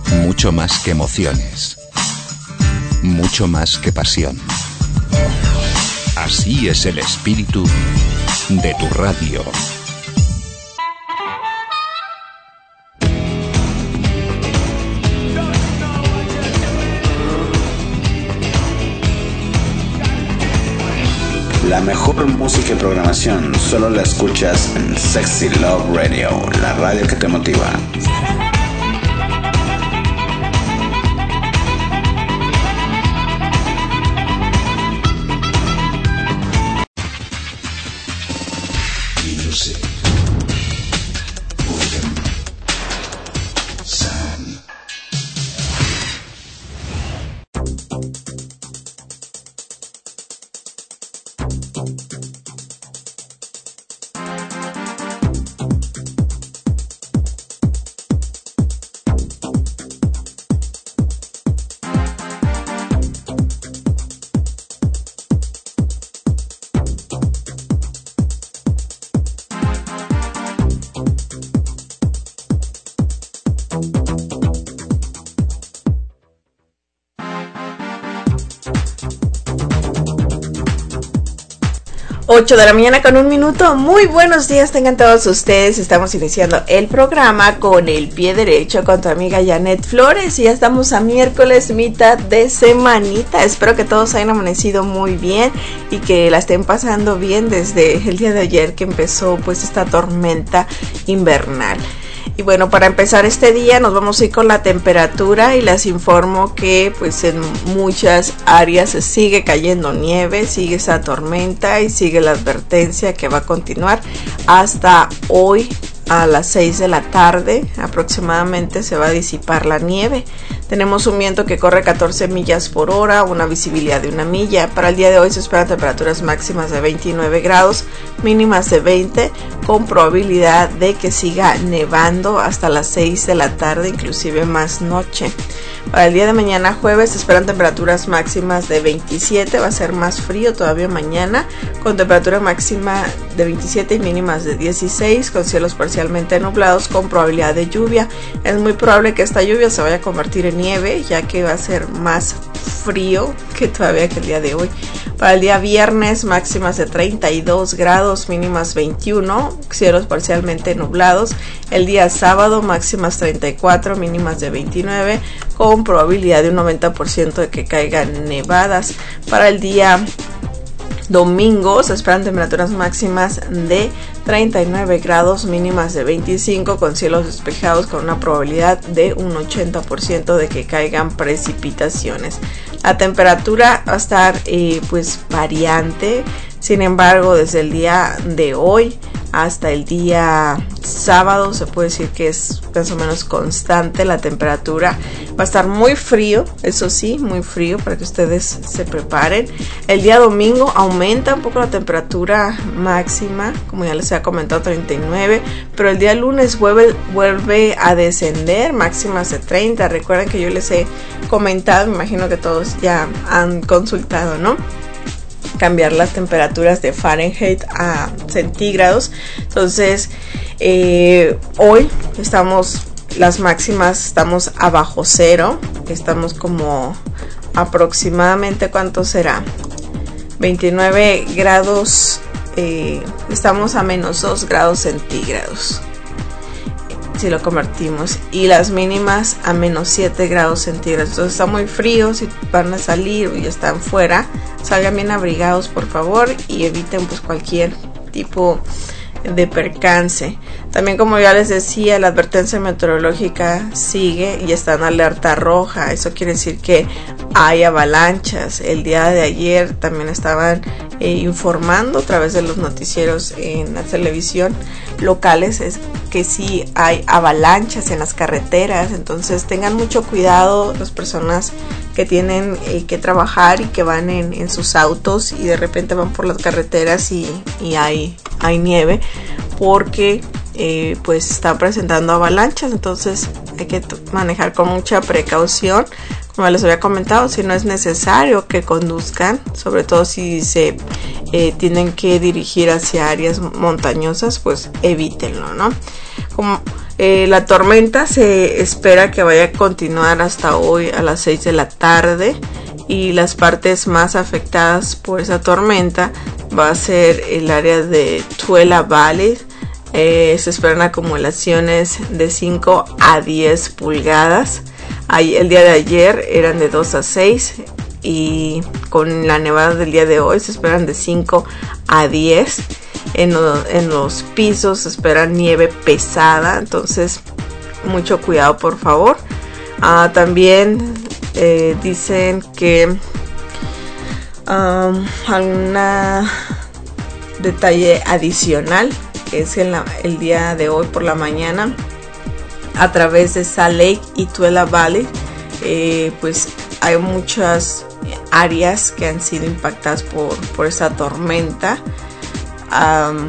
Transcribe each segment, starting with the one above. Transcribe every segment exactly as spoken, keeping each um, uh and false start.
Mucho más que emociones. Mucho más que pasión. Así es el espíritu de tu radio. La mejor música y programación solo la escuchas en Sexy Love Radio, la radio que te motiva. ocho de la mañana con un minuto. Muy buenos días tengan todos ustedes. Estamos iniciando el programa con el pie derecho con tu amiga Janet Flores y ya estamos a miércoles, mitad de semanita. Espero que todos hayan amanecido muy bien y que la estén pasando bien desde el día de ayer que empezó pues esta tormenta invernal. Y bueno, para empezar este día nos vamos a ir con la temperatura y les informo que pues en muchas áreas se sigue cayendo nieve, sigue esa tormenta y sigue la advertencia que va a continuar hasta hoy a las seis de la tarde aproximadamente se va a disipar la nieve. Tenemos un viento que corre catorce millas por hora, una visibilidad de una milla. Para el día de hoy se esperan temperaturas máximas de veintinueve grados, mínimas de veinte, con probabilidad de que siga nevando hasta las seis de la tarde, inclusive más noche. Para el día de mañana jueves se esperan temperaturas máximas de veintisiete, va a ser más frío todavía mañana, con temperatura máxima de veintisiete y mínimas de dieciséis, con cielos parcialmente nublados con probabilidad de lluvia. Es muy probable que esta lluvia se vaya a convertir en nieve, ya que va a ser más frío que todavía que el día de hoy. Para el día viernes máximas de treinta y dos grados, mínimas veintiuno, cielos parcialmente nublados. El día sábado máximas treinta y cuatro, mínimas de veintinueve, con probabilidad de un noventa por ciento de que caigan nevadas. Para el día domingo se esperan temperaturas máximas de treinta y nueve grados, mínimas de veinticinco, con cielos despejados con una probabilidad de un ochenta por ciento de que caigan precipitaciones. La temperatura va a estar eh, pues variante, sin embargo desde el día de hoy hasta el día sábado se puede decir que es más o menos constante la temperatura. Va a estar muy frío, eso sí, muy frío para que ustedes se preparen. El día domingo aumenta un poco la temperatura máxima, como ya les había comentado, treinta y nueve, pero el día lunes vuelve, vuelve a descender, máximas de treinta. Recuerden que yo les he comentado, me imagino que todos ya han consultado, ¿no? Cambiar las temperaturas de Fahrenheit a centígrados. Entonces eh, hoy estamos, las máximas estamos abajo cero, estamos como aproximadamente, ¿cuánto será? veintinueve grados, eh, estamos a menos dos grados centígrados si lo convertimos, y las mínimas a menos siete grados centígrados. Entonces está muy frío. Si van a salir y están fuera, salgan bien abrigados por favor y eviten pues cualquier tipo de percance. También, como ya les decía, la advertencia meteorológica sigue y está en alerta roja. Eso quiere decir que hay avalanchas. El día de ayer también estaban eh, informando a través de los noticieros en la televisión locales es que sí hay avalanchas en las carreteras. Entonces tengan mucho cuidado las personas que tienen eh, que trabajar y que van en, en sus autos y de repente van por las carreteras y, y hay, hay nieve, porque eh, pues están presentando avalanchas. Entonces hay que t- manejar con mucha precaución. Como les había comentado, si no es necesario que conduzcan, sobre todo si se eh, tienen que dirigir hacia áreas montañosas, pues evítenlo, ¿no? Como Eh, la tormenta se espera que vaya a continuar hasta hoy a las seis de la tarde, y las partes más afectadas por esa tormenta va a ser el área de Tooele Valley. Eh, se esperan acumulaciones de cinco a diez pulgadas. Ahí, el día de ayer eran de dos a seis, y con la nevada del día de hoy se esperan de cinco a diez. En, lo, en los pisos se espera nieve pesada, entonces mucho cuidado, por favor. Uh, también eh, dicen que um, algún detalle adicional es en la, el día de hoy por la mañana, a través de Salt Lake y Tooele Valley, eh, pues hay muchas áreas que han sido impactadas por, por esta tormenta. Um,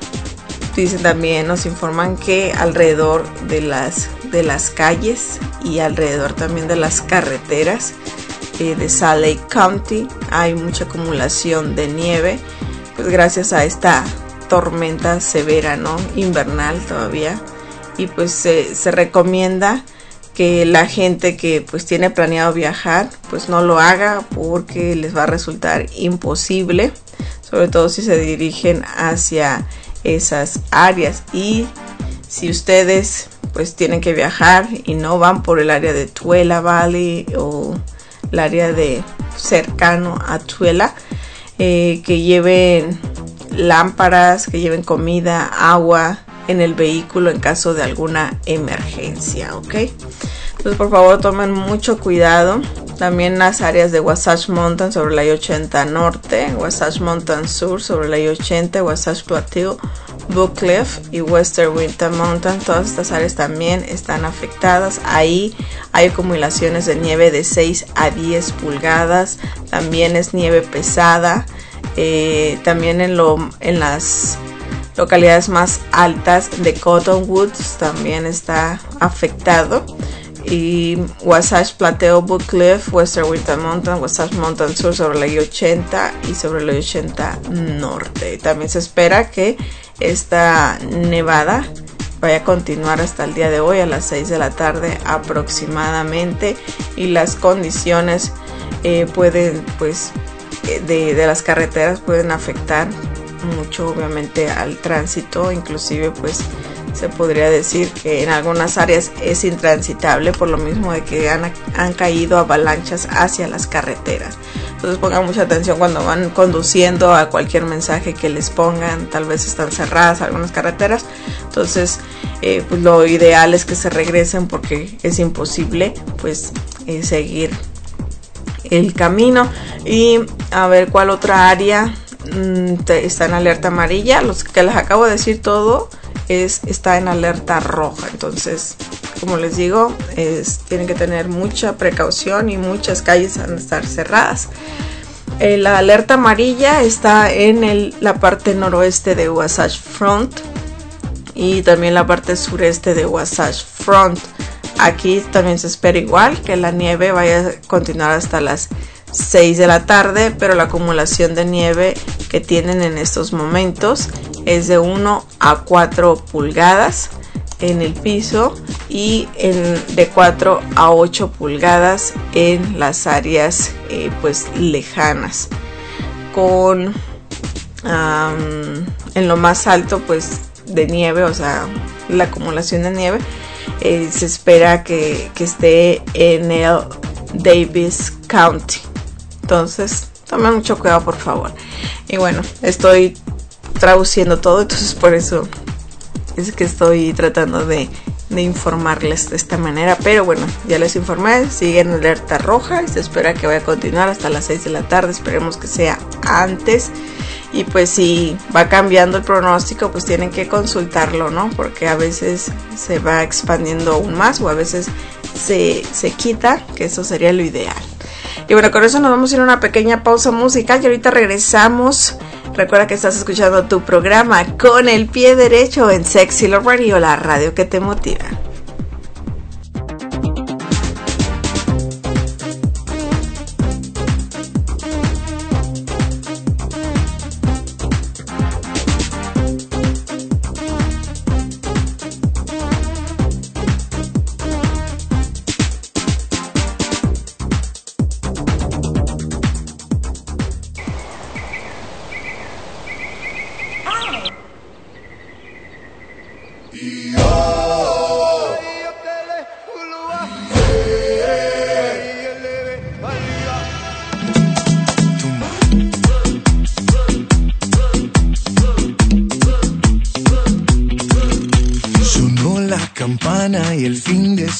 dicen también, nos informan que alrededor de las, de las calles y alrededor también de las carreteras eh, de Salt Lake County hay mucha acumulación de nieve, pues gracias a esta tormenta severa, ¿no? Invernal todavía. Y pues se, se recomienda que la gente que pues tiene planeado viajar pues no lo haga, porque les va a resultar imposible, sobre todo si se dirigen hacia esas áreas. Y si ustedes pues tienen que viajar y no van por el área de Tooele Valley o el área de cercano a Tooele, eh, que lleven lámparas, que lleven comida, agua en el vehículo en caso de alguna emergencia, ¿ok? Entonces, por favor, tomen mucho cuidado. También las áreas de Wasatch Mountain sobre la I ochenta Norte, Wasatch Mountain Sur sobre la I ochenta, Wasatch Plateau, Book Cliff y Western Winter Mountain, todas estas áreas también están afectadas. Ahí hay acumulaciones de nieve de seis a diez pulgadas, también es nieve pesada. Eh, también en, lo, en las localidades más altas de Cottonwoods también está afectado. Y Wasatch Plateau, Book Cliff, Western Winter Mountain, Wasatch Mountain Sur sobre la I ochenta y sobre la I ochenta Norte. También se espera que esta nevada vaya a continuar hasta el día de hoy a las seis de la tarde aproximadamente, y las condiciones eh, pueden pues de, de las carreteras pueden afectar mucho obviamente al tránsito. Inclusive pues se podría decir que en algunas áreas es intransitable por lo mismo de que han, han caído avalanchas hacia las carreteras. Entonces pongan mucha atención cuando van conduciendo a cualquier mensaje que les pongan. Tal vez están cerradas algunas carreteras, entonces eh, pues lo ideal es que se regresen, porque es imposible pues eh, seguir el camino. Y a ver cuál otra área mmm, te, está en alerta amarilla. Los que les acabo de decir todo es, está en alerta roja. Entonces, como les digo, es, tienen que tener mucha precaución y muchas calles van a estar cerradas. Eh, la alerta amarilla está en el, la parte noroeste de Wasatch Front y también la parte sureste de Wasatch Front. Aquí también se espera igual que la nieve vaya a continuar hasta las seis de la tarde, pero la acumulación de nieve que tienen en estos momentos es de uno a cuatro pulgadas en el piso y en, de cuatro a ocho pulgadas en las áreas eh, pues lejanas. Con um, en lo más alto pues de nieve, o sea la acumulación de nieve eh, se espera que, que esté en el Davis County. Entonces tomen mucho cuidado, por favor. Y bueno, estoy traduciendo todo, entonces por eso es que estoy tratando de, de informarles de esta manera. Pero bueno, ya les informé, sigue en alerta roja y se espera que vaya a continuar hasta las seis de la tarde. Esperemos que sea antes. Y pues si va cambiando el pronóstico, pues tienen que consultarlo, ¿no? Porque a veces se va expandiendo aún más o a veces se, se quita, que eso sería lo ideal. Y bueno, con eso nos vamos a ir a una pequeña pausa musical y ahorita regresamos. Recuerda que estás escuchando tu programa Con el Pie Derecho en Sexy Love Radio, la radio que te motiva.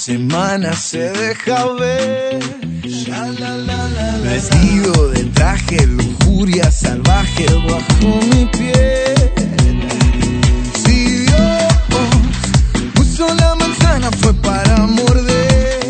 semana se deja ver. Vestido de traje, lujuria salvaje bajo mi piel. Si Dios puso la manzana fue para morder.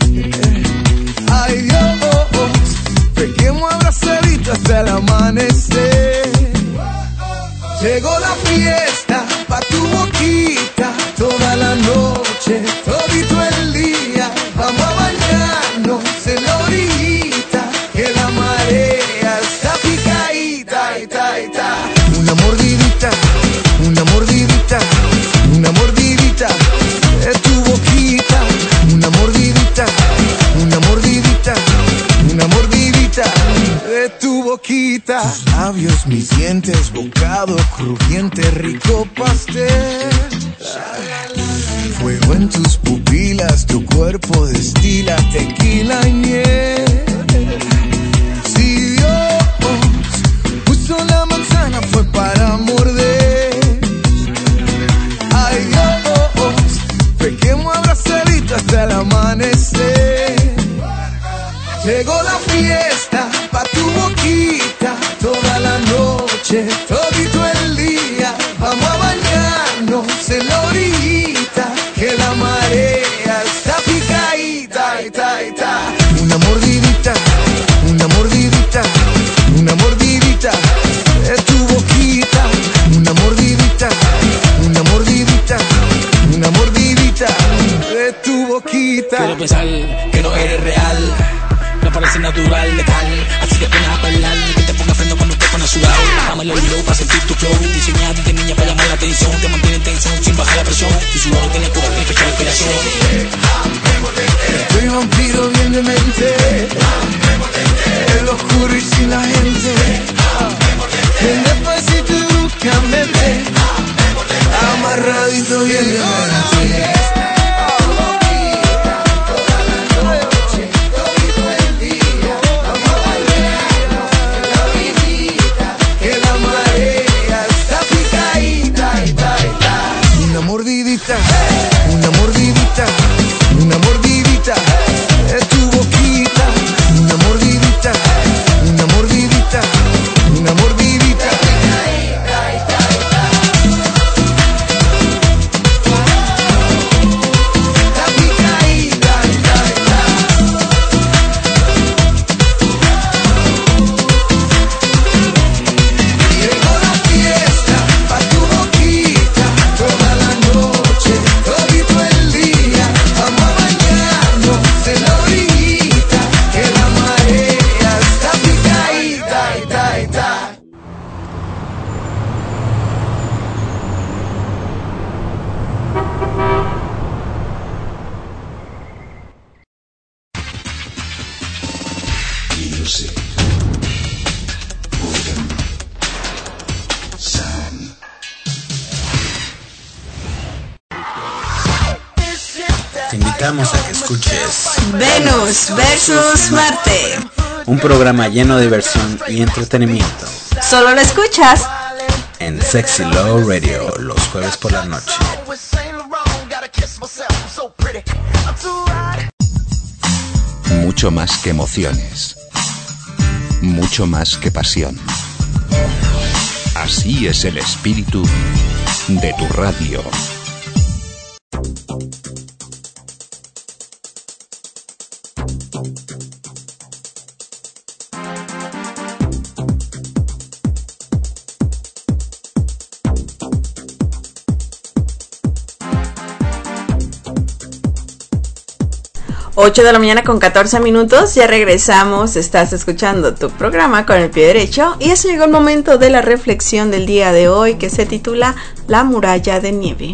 Ay Dios, peguemos abrazaditos hasta el amanecer. Llegó la fiesta pa' tu boquita, toda la noche, todito el día. Vamos a bañarnos en la orillita, que la marea está picadita, ita, ita. Una mordidita, una mordidita, una mordidita de tu boquita. Una mordidita, una mordidita, una mordidita de tu boquita. Tus labios, mis dientes, bocado crujiente, rico pastel. Fuego en tus pupilas, tu cuerpo destila tequila y miel. Si Dios puso la manzana fue para morder. Ay Dios, pequemos abrazaditos hasta el amanecer. Llegó la fiesta pa' tu boquita, toda la noche, todito el día. Vamos a bañarnos en la orillita, que la marea está picadita, ita, ita. Una mordidita, una mordidita, una mordidita de tu boquita. Una mordidita, una mordidita, una mordidita de tu boquita. Quiero pensar que no eres real, no parece natural, letal. Así que pones a bailar, que te ponga freno cuando te pones sudado. Dame el oído para sentir tu flow, diseñada de niña para llamar la atención. Te mantiene en tensión sin bajar la presión. Tu sudor tiene cura, tiene fecha de inspiración. Soy vampiro bien de mente, el oscuro y sin la gente. Bien despacito y bruscamente, amarradito bien de mente. Una mordidita, una mordidita, una mordidita de tu boquita. Una mordidita, una mordidita, una mordidita. Te invitamos a que escuches Venus versus Marte. un programa lleno de diversión y entretenimiento Solo lo escuchas en Sexy Love Radio los jueves por la noche. Mucho más que emociones. Mucho más que pasión. Así es el espíritu de tu radio. ocho de la mañana con catorce minutos, ya regresamos, estás escuchando tu programa con el pie derecho y es llegó el momento de la reflexión del día de hoy que se titula La muralla de nieve.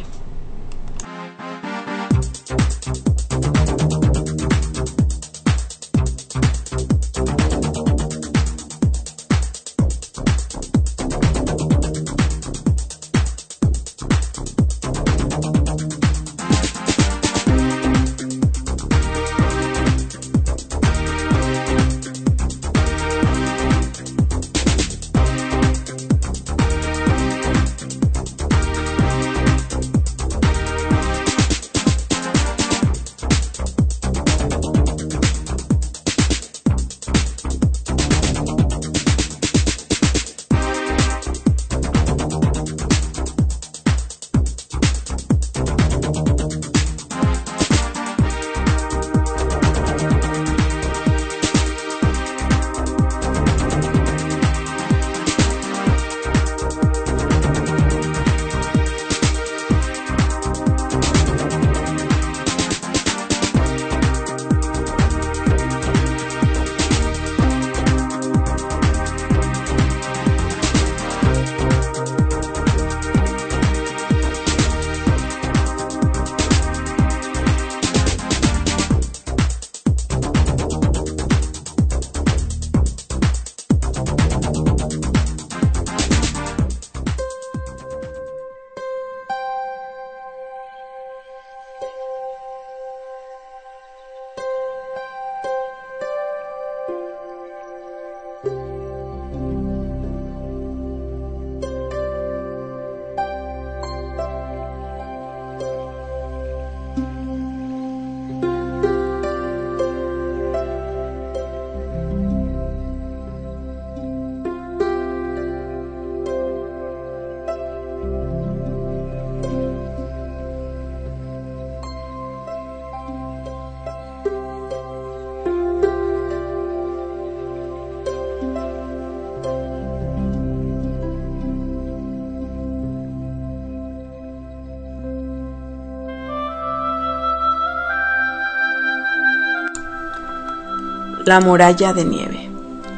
La muralla de nieve.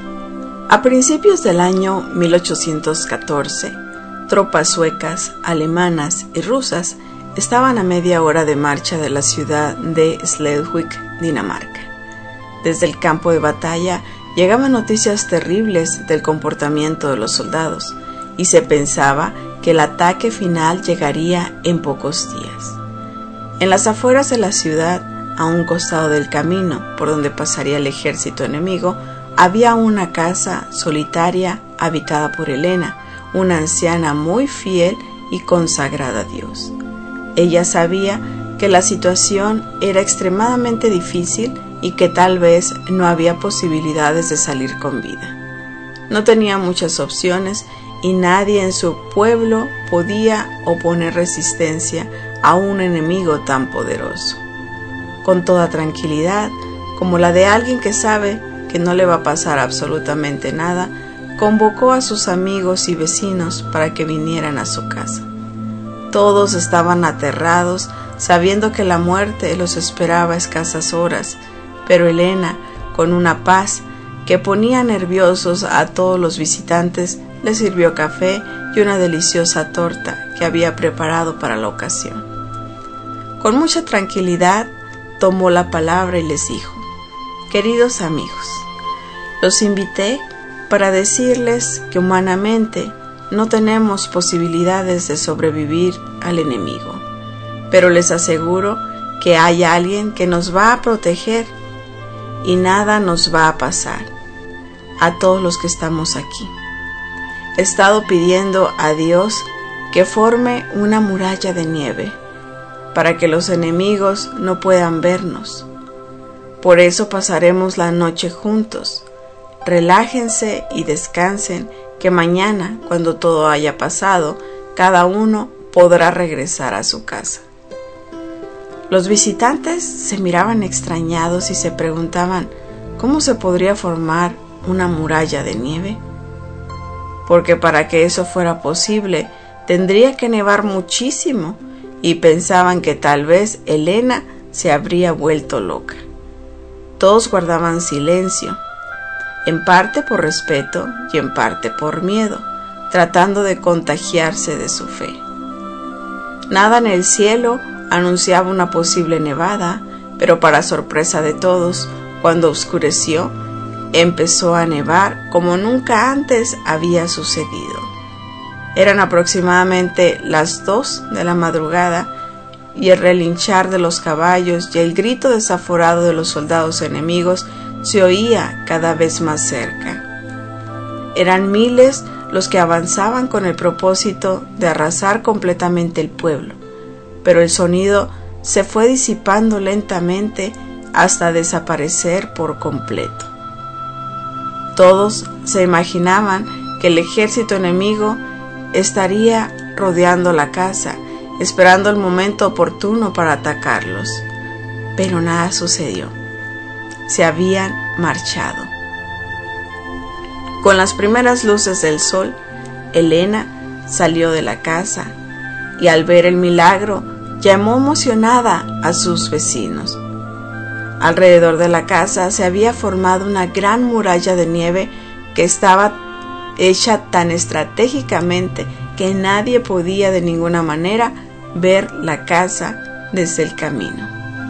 A principios del año mil ochocientos catorce, tropas suecas, alemanas y rusas estaban a media hora de marcha de la ciudad de Slesvig, Dinamarca. Desde el campo de batalla llegaban noticias terribles del comportamiento de los soldados y se pensaba que el ataque final llegaría en pocos días. En las afueras de la ciudad, a un costado del camino por donde pasaría el ejército enemigo, había una casa solitaria habitada por Elena, una anciana muy fiel y consagrada a Dios. Ella sabía que la situación era extremadamente difícil y que tal vez no había posibilidades de salir con vida. No tenía muchas opciones y nadie en su pueblo podía oponer resistencia a un enemigo tan poderoso. Con toda tranquilidad, como la de alguien que sabe que no le va a pasar absolutamente nada, convocó a sus amigos y vecinos para que vinieran a su casa. Todos estaban aterrados, sabiendo que la muerte los esperaba a escasas horas, pero Elena, con una paz que ponía nerviosos a todos los visitantes, les sirvió café y una deliciosa torta que había preparado para la ocasión. Con mucha tranquilidad, tomó la palabra y les dijo: queridos amigos, los invité para decirles que humanamente no tenemos posibilidades de sobrevivir al enemigo, pero les aseguro que hay alguien que nos va a proteger y nada nos va a pasar a todos los que estamos aquí. He estado pidiendo a Dios que forme una muralla de nieve para que los enemigos no puedan vernos. Por eso pasaremos la noche juntos. Relájense y descansen, que mañana, cuando todo haya pasado, cada uno podrá regresar a su casa. Los visitantes se miraban extrañados y se preguntaban cómo se podría formar una muralla de nieve, porque para que eso fuera posible tendría que nevar muchísimo, y pensaban que tal vez Elena se habría vuelto loca. Todos guardaban silencio, en parte por respeto y en parte por miedo, tratando de contagiarse de su fe. Nada en el cielo anunciaba una posible nevada, pero para sorpresa de todos, cuando oscureció, empezó a nevar como nunca antes había sucedido. Eran aproximadamente las dos de la madrugada y el relinchar de los caballos y el grito desaforado de los soldados enemigos se oía cada vez más cerca. Eran miles los que avanzaban con el propósito de arrasar completamente el pueblo, pero el sonido se fue disipando lentamente hasta desaparecer por completo. Todos se imaginaban que el ejército enemigo estaría rodeando la casa, esperando el momento oportuno para atacarlos. Pero nada sucedió. Se habían marchado. Con las primeras luces del sol, Elena salió de la casa y al ver el milagro llamó emocionada a sus vecinos. Alrededor de la casa se había formado una gran muralla de nieve que estaba hecha tan estratégicamente que nadie podía de ninguna manera ver la casa desde el camino.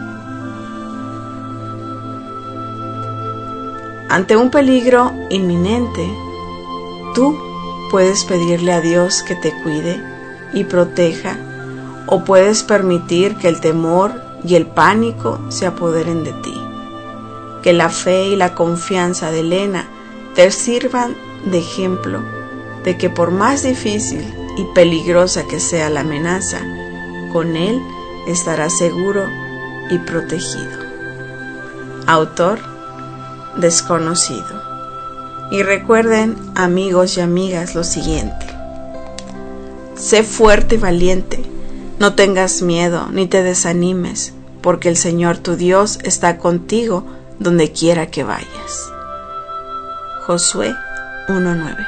Ante un peligro inminente, tú puedes pedirle a Dios que te cuide y proteja, o puedes permitir que el temor y el pánico se apoderen de ti. Que la fe y la confianza de Elena te sirvan de ejemplo de que por más difícil y peligrosa que sea la amenaza, con Él estarás seguro y protegido. Autor desconocido. Y recuerden, amigos y amigas, lo siguiente: sé fuerte y valiente, no tengas miedo ni te desanimes, porque el Señor tu Dios está contigo donde quiera que vayas. Josué uno nueve.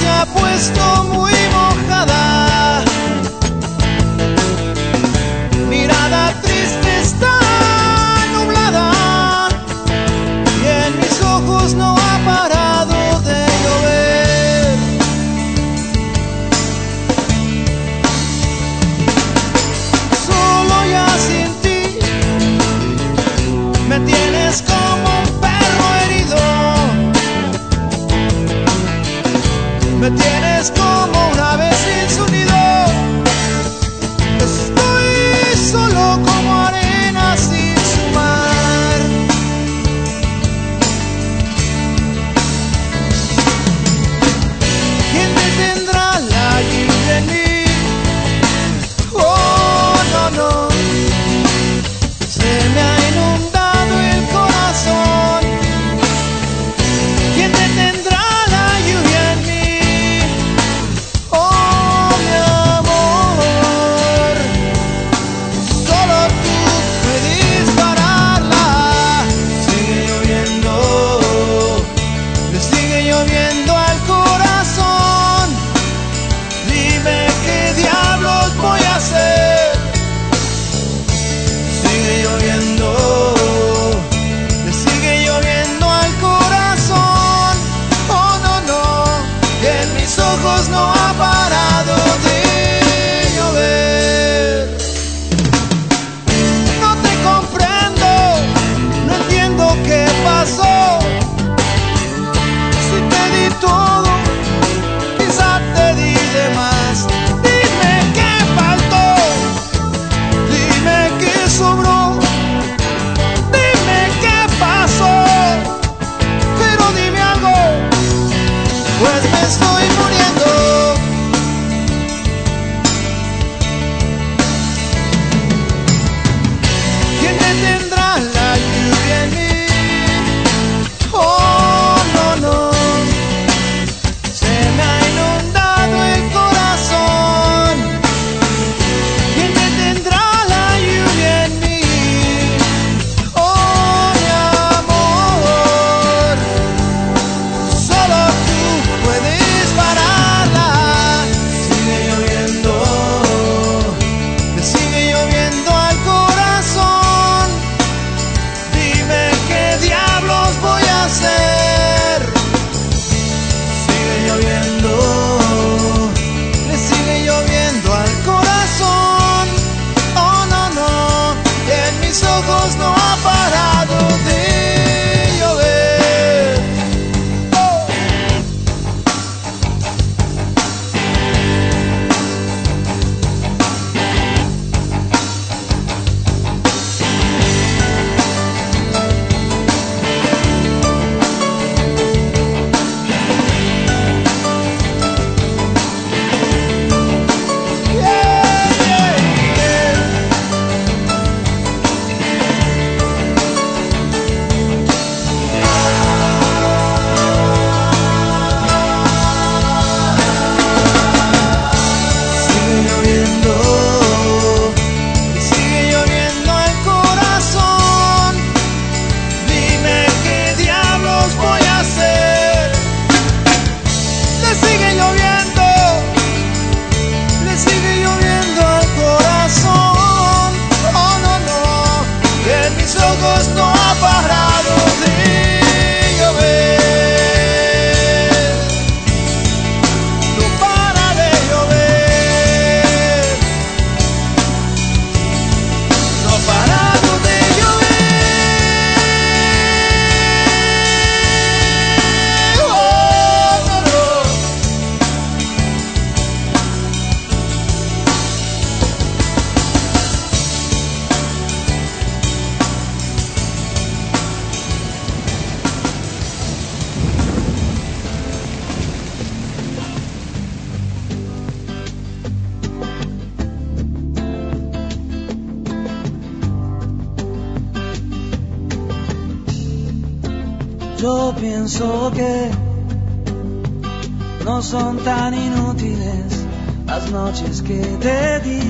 se ha puesto muy mojada. Mirada triste está nublada y en mis ojos no ha parado de llover. Solo ya sin ti me tienes como un perro herido. Me tienes como una ave sin su nido. Estoy solo como arena sin su mar. ¿Quién detendrá la lluvia en mí? Oh, no, no. Se me ha inundado el corazón. ¿Quién detendrá la lluvia en mí? No ha parado de llover. No te comprendo, no entiendo qué pasó. Si te di todo, quizá te di de más. Dime qué faltó, dime qué sobró, dime qué pasó, pero dime algo, pues me estoy muriendo. ¿Quién detendrá la lluvia en mí? Oh, no, no. Se me ha inundado el corazón. ¿Quién detendrá la lluvia en mí? Oh, mi amor. Solo tú puedes pararla. Sigue lloviendo, le sigue lloviendo al corazón. Dime qué diablos voy a hacer. Sigue lloviendo, le sigue lloviendo al corazón. Oh, no, no, en mis ojos no ha parado de llover. Oh. Sigue lloviendo, le sigue lloviendo al corazón. Dime qué diablos voy a hacer. Le sigue lloviendo, le sigue lloviendo al corazón. Oh, no, no, en mis ojos no ha parado de llover. No para de llover. No ha parado de llover. Oh, no, no. Yo pienso que no son tan inútiles las noches que te di.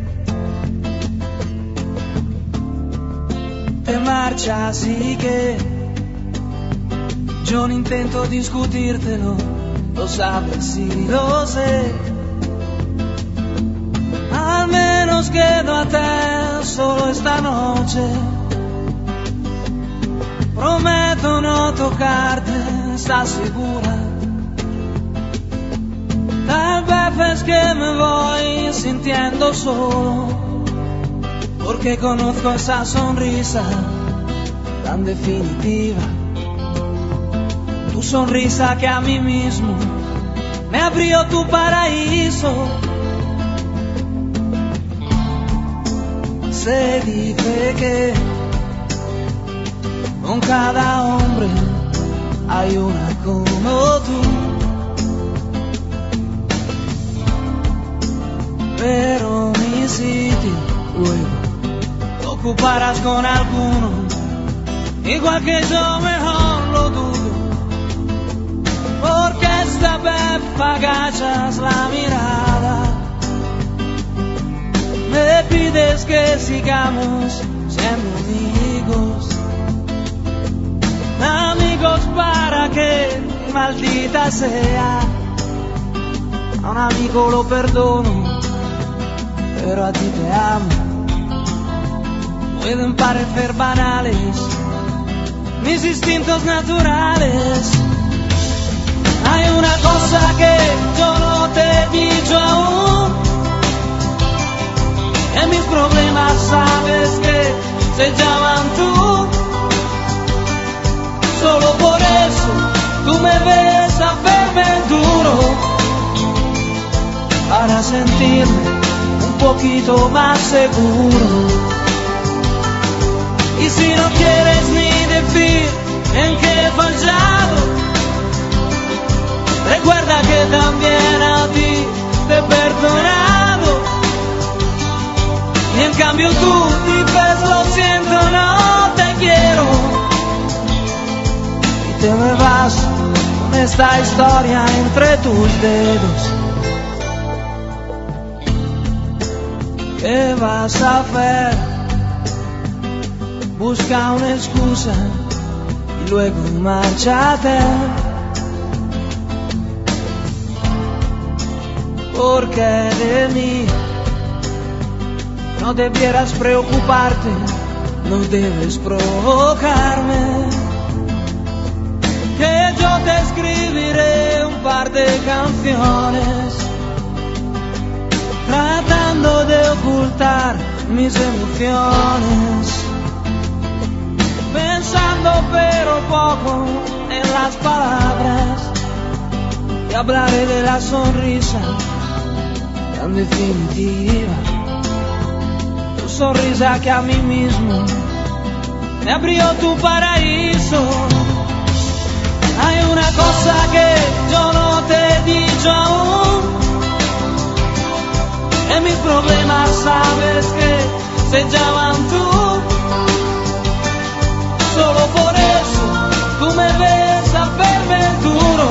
Te marchas y que yo no intento discutírtelo, lo sabes y lo sé. Al menos quédate solo esta noche. Prometo no tocarte, ¿estás segura? Tal vez es que me voy sintiendo solo, porque conozco esa sonrisa tan definitiva. Tu sonrisa que a mí mismo me abrió tu paraíso. Se dice que con cada hombre hay una como tú, pero mi sitio luego lo ocuparás con alguno, igual que yo, mejor lo dudo, porque esta vez agachas la mirada, me pides que sigamos siendo amigos. Amigos para que, maldita sea, a un amigo lo perdono, pero a ti te amo. Pueden parecer banales mis instintos naturales. Hay una cosa que yo no te he dicho aún, en mis problemas sabes que se llaman tú. Solo por eso tú me ves hacerme duro, para sentirme un poquito más seguro. Y si no quieres ni decir en qué he fallado, recuerda que también a ti te he perdonado. Y en cambio tú dices lo siento, no te quiero. Te me vas con esta historia entre tus dedos. ¿Qué vas a hacer? Busca una excusa y luego márchate, porque de mí no debieras preocuparte, no debes provocarme. Que yo te escribiré un par de canciones, tratando de ocultar mis emociones, pensando pero poco en las palabras, y hablaré de la sonrisa tan definitiva, tu sonrisa que a mí mismo me abrió tu paraíso. Hay una cosa que yo no te he dicho aún, en mis problemas sabes que se llaman tú. Solo por eso tú me ves hacerme duro,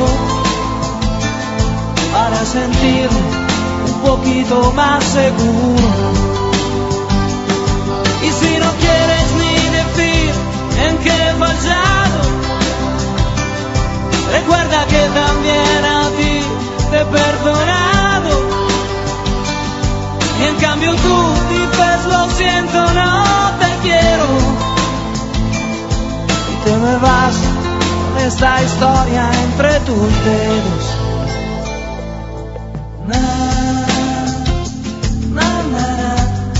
para sentirme un poquito más seguro. Y si no quieres ni decir en qué he fallado, recuerda que también a ti te he perdonado. Y en cambio tú dices lo siento, no te quiero. Y te me vas con esta historia entre tus dedos. Na, na, na,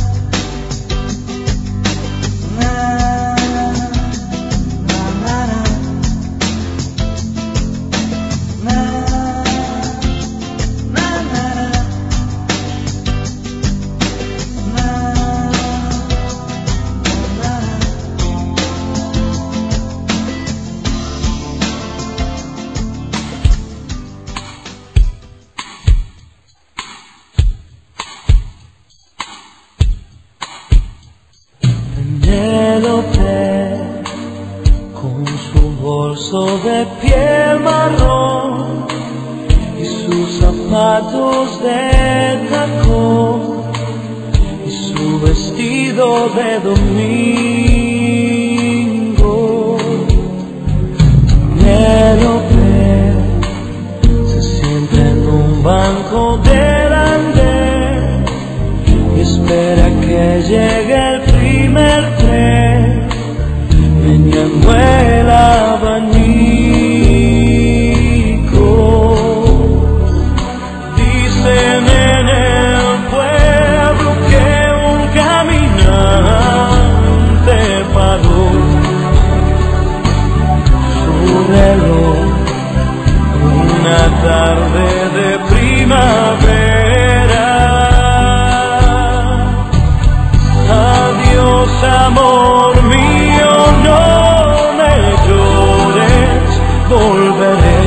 de piel marrón y sus zapatos de tacón y su vestido de domingo. Penélope se volveré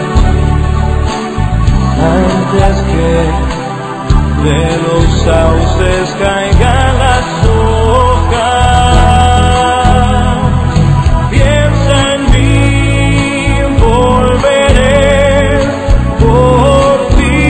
antes que de los sauces caigan las hojas. Piensa en mí, volveré por ti.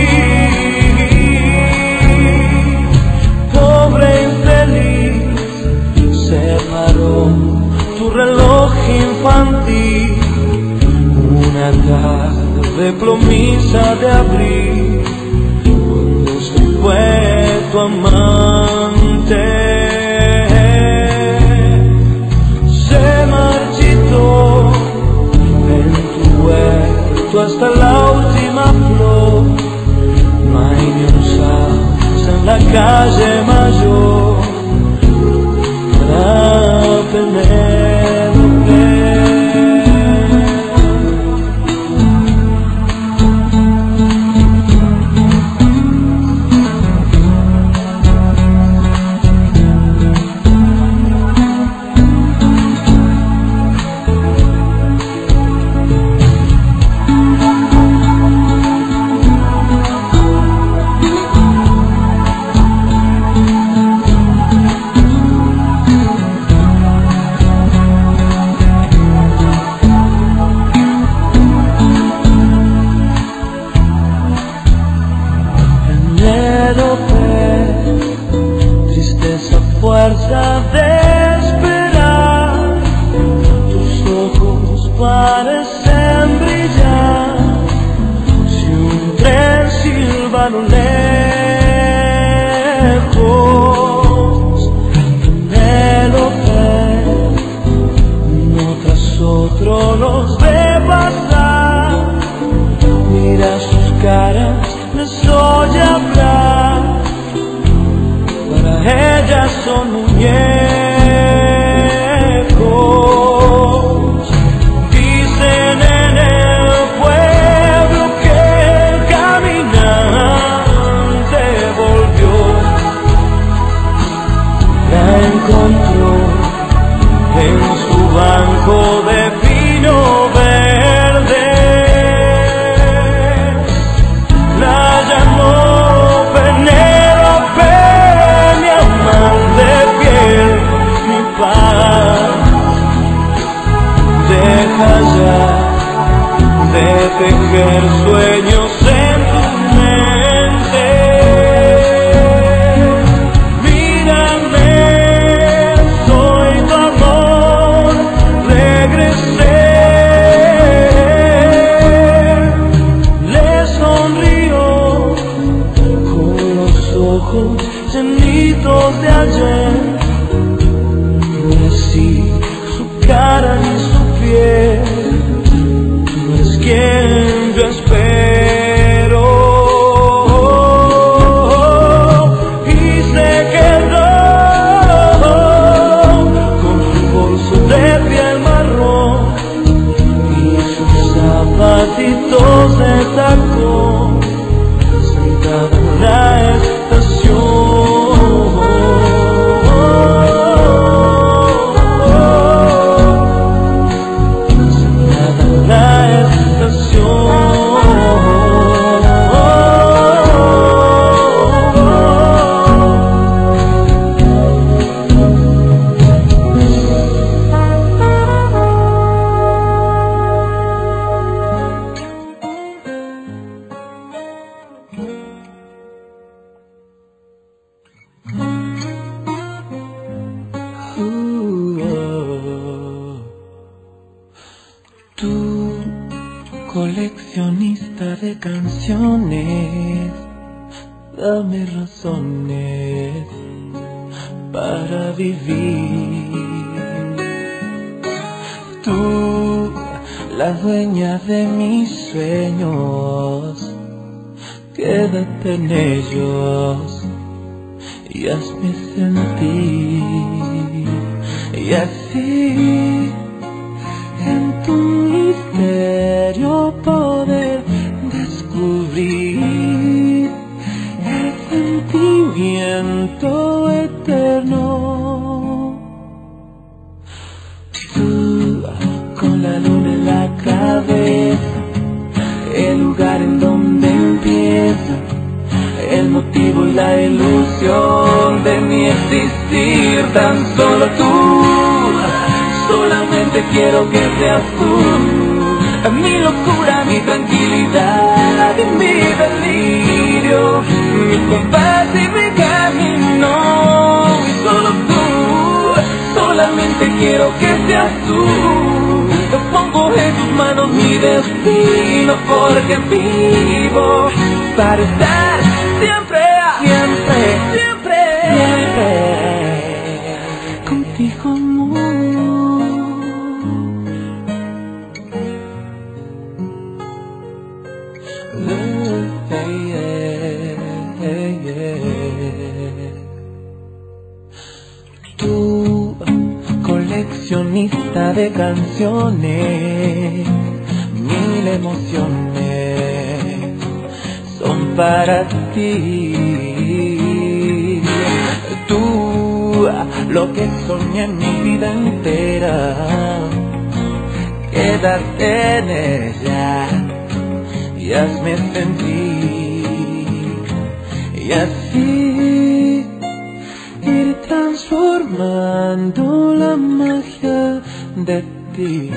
Pobre infeliz, se paró tu reloj infantil. Una tarde plomiza de abril, cuando se fue tu amante, se marchitó en tu huerto hasta la última flor. No hay ni un sauce en la calle mayor para Penélope. Fuerza de esperar, tus ojos parecen brillar. Si un tren silba a lo lejos, Penélope, uno tras otro los ve pasar. Mira sus caras, les oye hablar. Para ellas son muñecos. Dicen en el pueblo que el caminante volvió. La encontró en su banco de pino verde. La llamó Penélope, de piel, mi paz. Deja ya de tejer sueños en tu mente. Mírame, soy tu amor, regresé. Le sonrió con los ojos llenitos de ayer. No es así su cara ni su piel, no es quien yo espero. Y se quedó con su bolso de piel marrón y sus zapatitos de tacón, sentada en la estación. Coleccionista de canciones, dame razones para vivir. Tú, la dueña de mis sueños, quédate en ellos y hazme sentir. Y así en tu misterio poder descubrir el sentimiento eterno. Tú con la luna luna en la cabeza, el lugar en donde empieza el motivo y la ilusión de mi existir. Tan solo tú, solamente quiero que seas tú, mi locura, mi tranquilidad y mi delirio, mi compás y mi camino. Y solo tú, solamente quiero que seas tú. Yo pongo en tus manos mi destino, porque vivo para estar siempre, siempre, siempre, siempre contigo, amor. Tú, coleccionista de canciones, mil emociones son para ti. Tú, lo que soñé en mi vida entera, quédate en ella y hazme sentir, y así ir transformando la magia de ti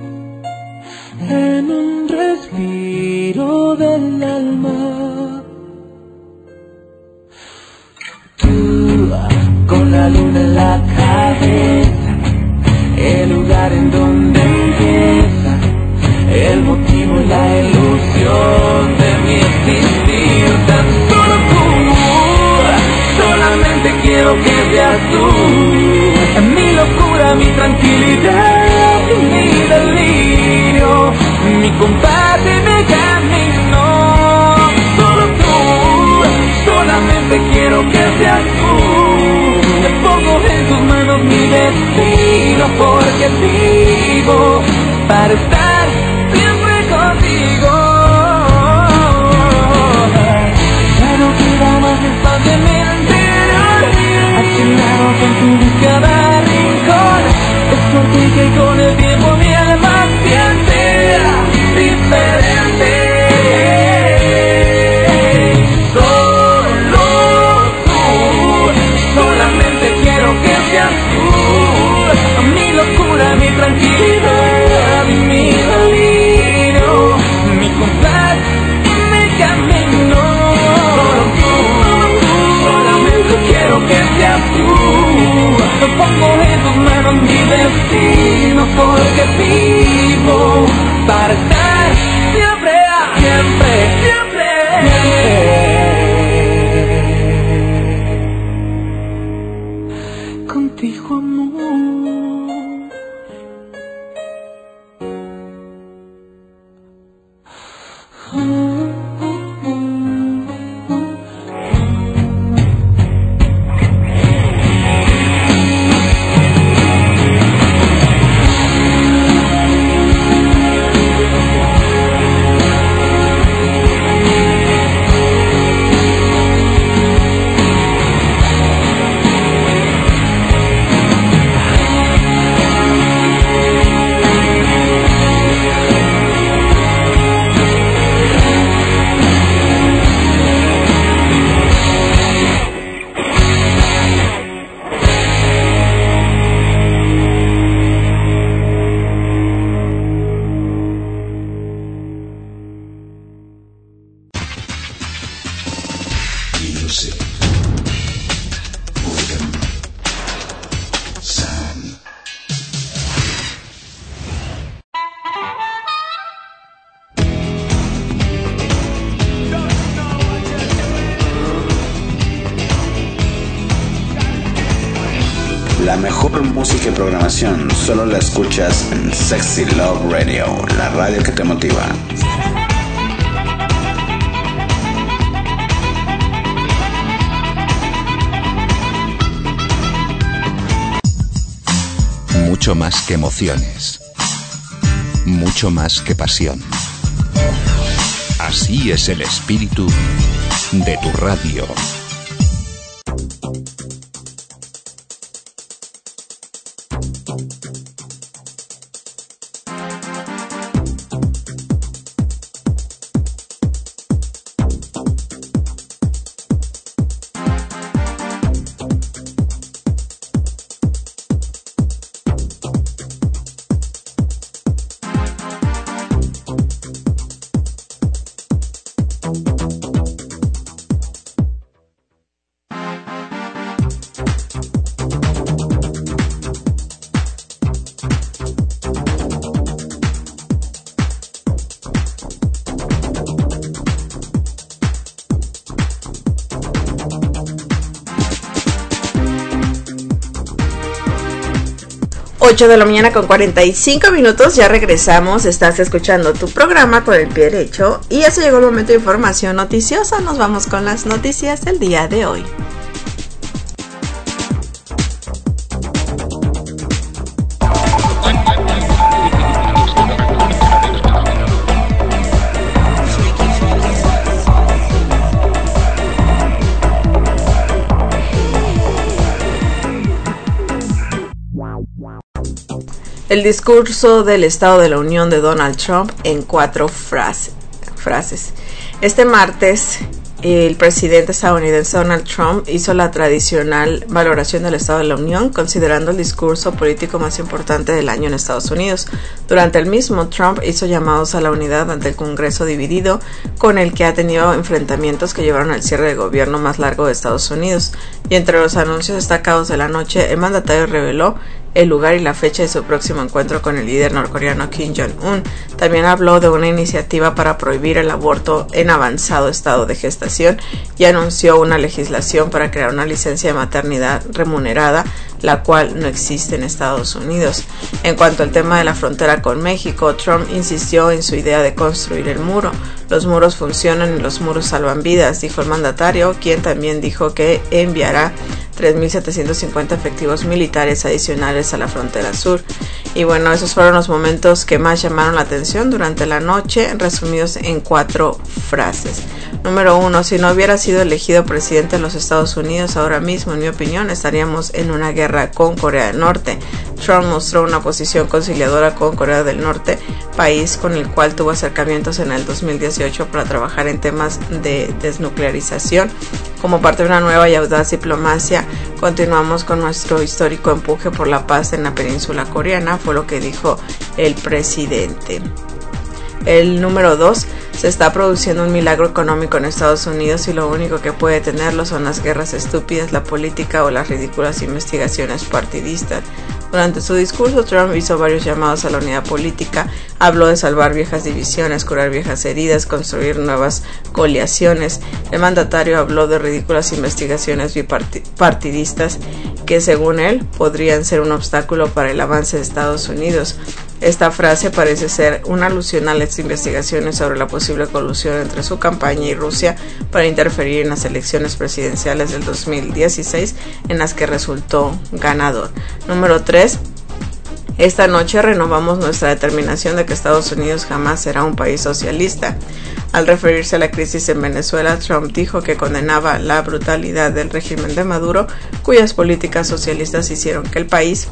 en un respiro del alma. Tú, con la luna en la cabeza, el lugar en donde empieza el motivo y la ilusión de mi existir. Tan solo tú, solamente quiero que seas tú, mi locura, mi tranquilidad y mi delirio, mi compás y mi camino. Solo tú, solamente quiero que seas tú. Te pongo en tus manos mi destino, porque vivo para estar siempre contigo. Ya no queda más espacio en mi interior, asignado con tu cada rincón. Es por ti que con el tiempo mi alma siente diferente. Solo tú, solamente quiero que seas tú, mi locura, mi tranquilidad, mi delirio, mi compás y mi camino. Solamente quiero que seas tú. Pongo en tus manos mi destino, porque vivo para estar siempre, siempre, siempre, siempre contigo, amor. La mejor música y programación solo la escuchas en Sexy Love Radio, la radio que te motiva. Mucho más que emociones, mucho más que pasión. Así es el espíritu de tu radio. ocho de la mañana con cuarenta y cinco minutos, ya regresamos, estás escuchando tu programa con el pie derecho y ya se llegó el momento de información noticiosa. Nos vamos con las noticias del día de hoy. El discurso del Estado de la Unión de Donald Trump en cuatro frase, frases. Este martes, el presidente estadounidense Donald Trump hizo la tradicional valoración del Estado de la Unión, considerando el discurso político más importante del año en Estados Unidos. Durante el mismo, Trump hizo llamados a la unidad ante el Congreso dividido, con el que ha tenido enfrentamientos que llevaron al cierre del gobierno más largo de Estados Unidos. Y entre los anuncios destacados de la noche, el mandatario reveló el lugar y la fecha de su próximo encuentro con el líder norcoreano Kim Jong-un. También habló de una iniciativa para prohibir el aborto en avanzado estado de gestación y anunció una legislación para crear una licencia de maternidad remunerada, la cual no existe en Estados Unidos. En cuanto al tema de la frontera con México, Trump insistió en su idea de construir el muro. Los muros funcionan y los muros salvan vidas, dijo el mandatario, quien también dijo que enviará tres mil setecientos cincuenta efectivos militares adicionales a la frontera sur. Y bueno, esos fueron los momentos que más llamaron la atención durante la noche, resumidos en cuatro frases. Número uno, si no hubiera sido elegido presidente de los Estados Unidos ahora mismo, en mi opinión, estaríamos en una guerra con Corea del Norte. Trump mostró una posición conciliadora con Corea del Norte, país con el cual tuvo acercamientos en el dos mil dieciocho para trabajar en temas de desnuclearización. Como parte de una nueva y audaz diplomacia, continuamos con nuestro histórico empuje por la paz en la península coreana, fue lo que dijo el presidente. El número dos, se está produciendo un milagro económico en Estados Unidos y lo único que puede detenerlo son las guerras estúpidas, la política o las ridículas investigaciones partidistas. Durante su discurso, Trump hizo varios llamados a la unidad política, habló de salvar viejas divisiones, curar viejas heridas, construir nuevas coaliciones. El mandatario habló de ridículas investigaciones bipartidistas que, según él, podrían ser un obstáculo para el avance de Estados Unidos. Esta frase parece ser una alusión a las investigaciones sobre la posible colusión entre su campaña y Rusia para interferir en las elecciones presidenciales del dos mil dieciséis, en las que resultó ganador. Número tres. Esta noche renovamos nuestra determinación de que Estados Unidos jamás será un país socialista. Al referirse a la crisis en Venezuela, Trump dijo que condenaba la brutalidad del régimen de Maduro, cuyas políticas socialistas hicieron que el país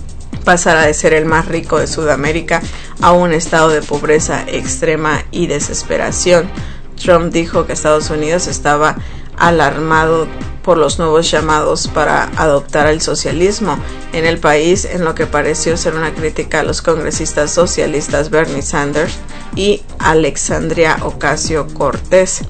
pasará de ser el más rico de Sudamérica a un estado de pobreza extrema y desesperación. Trump dijo que Estados Unidos estaba alarmado por los nuevos llamados para adoptar el socialismo en el país, en lo que pareció ser una crítica a los congresistas socialistas Bernie Sanders y Alexandria Ocasio-Cortez.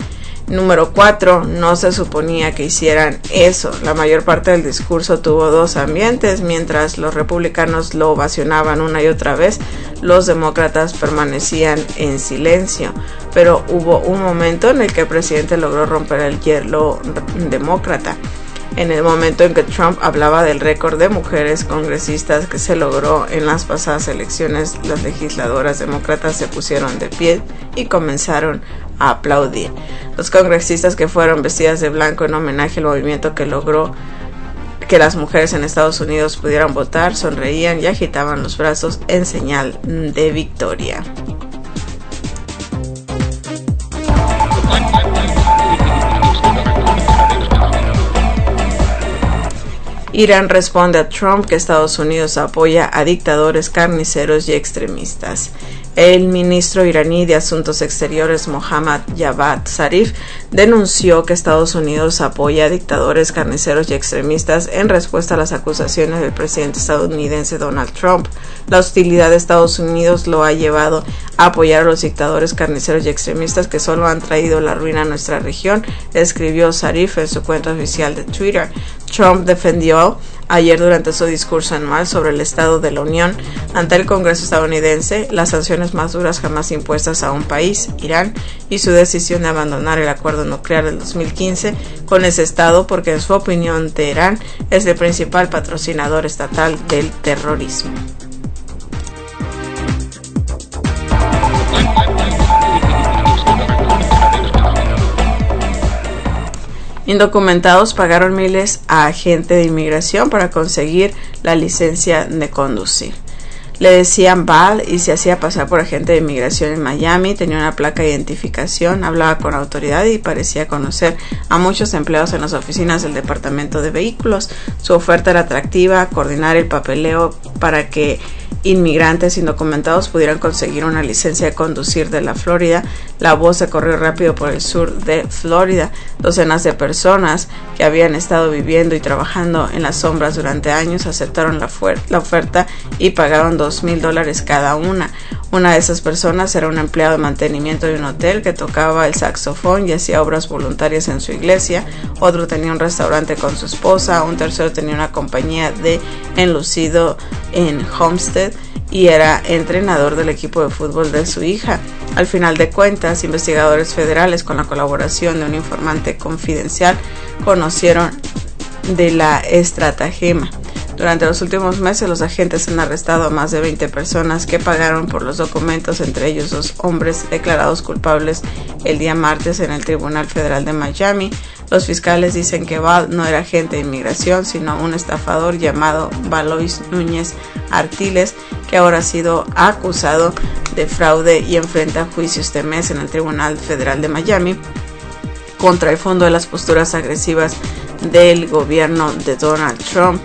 Número cuatro. No se suponía que hicieran eso. La mayor parte del discurso tuvo dos ambientes. Mientras los republicanos lo ovacionaban una y otra vez, los demócratas permanecían en silencio. Pero hubo un momento en el que el presidente logró romper el hielo demócrata. En el momento en que Trump hablaba del récord de mujeres congresistas que se logró en las pasadas elecciones, las legisladoras demócratas se pusieron de pie y comenzaron a aplaudir. Los congresistas que fueron vestidas de blanco en homenaje al movimiento que logró que las mujeres en Estados Unidos pudieran votar, sonreían y agitaban los brazos en señal de victoria. Irán responde a Trump que Estados Unidos apoya a dictadores, carniceros y extremistas. El ministro iraní de Asuntos Exteriores Mohammad Javad Zarif denunció que Estados Unidos apoya a dictadores, carniceros y extremistas en respuesta a las acusaciones del presidente estadounidense Donald Trump. La hostilidad de Estados Unidos lo ha llevado a apoyar a los dictadores, carniceros y extremistas que solo han traído la ruina a nuestra región, escribió Zarif en su cuenta oficial de Twitter. Trump defendió ayer durante su discurso anual sobre el Estado de la Unión ante el Congreso estadounidense las sanciones más duras jamás impuestas a un país, Irán, y su decisión de abandonar el acuerdo nuclear del dos mil quince con ese Estado porque en su opinión Teherán es el principal patrocinador estatal del terrorismo. Indocumentados pagaron miles a agente de inmigración para conseguir la licencia de conducir. Le decían Val y se hacía pasar por agente de inmigración en Miami, tenía una placa de identificación, hablaba con autoridad y parecía conocer a muchos empleados en las oficinas del departamento de vehículos. Su oferta era atractiva, coordinar el papeleo para que inmigrantes indocumentados pudieran conseguir una licencia de conducir de la Florida. La voz se corrió rápido por el sur de Florida. Docenas de personas que habían estado viviendo y trabajando en las sombras durante años aceptaron la, la oferta y pagaron dos mil dólares cada una. Una de esas personas era un empleado de mantenimiento de un hotel que tocaba el saxofón y hacía obras voluntarias en su iglesia. Otro tenía un restaurante con su esposa. Un tercero tenía una compañía de enlucido en Homestead y era entrenador del equipo de fútbol de su hija. Al final de cuentas, investigadores federales con la colaboración de un informante confidencial conocieron de la estratagema. Durante los últimos meses, los agentes han arrestado a más de veinte personas que pagaron por los documentos, entre ellos dos hombres declarados culpables el día martes en el Tribunal Federal de Miami. Los fiscales dicen que Val no era agente de inmigración, sino un estafador llamado Valois Núñez Artiles, que ahora ha sido acusado de fraude y enfrenta juicio este mes en el Tribunal Federal de Miami contra el fondo de las posturas agresivas del gobierno de Donald Trump.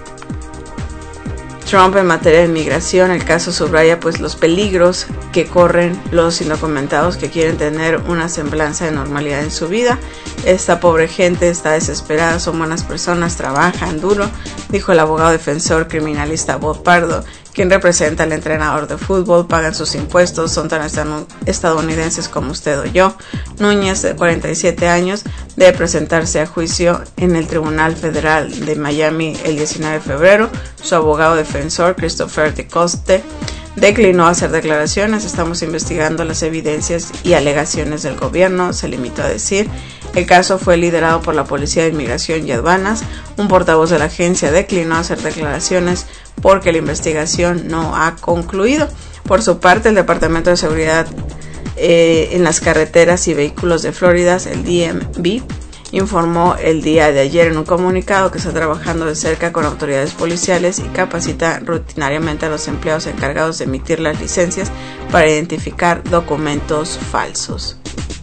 Trump en materia de inmigración, el caso subraya pues los peligros que corren los indocumentados que quieren tener una semblanza de normalidad en su vida. Esta pobre gente está desesperada, son buenas personas, trabajan duro, dijo el abogado defensor criminalista Bob Pardo, quien representa al entrenador de fútbol, pagan sus impuestos, son tan estadounidenses como usted o yo. Núñez, de cuarenta y siete años, debe presentarse a juicio en el Tribunal Federal de Miami el diecinueve de febrero. Su abogado defensor, Christopher DeCoste, declinó hacer declaraciones. Estamos investigando las evidencias y alegaciones del gobierno, se limitó a decir. El caso fue liderado por la Policía de Inmigración y Aduanas. Un portavoz de la agencia declinó hacer declaraciones porque la investigación no ha concluido. Por su parte, el Departamento de Seguridad eh, en las Carreteras y Vehículos de Florida, el D M V, informó el día de ayer en un comunicado que está trabajando de cerca con autoridades policiales y capacita rutinariamente a los empleados encargados de emitir las licencias para identificar documentos falsos.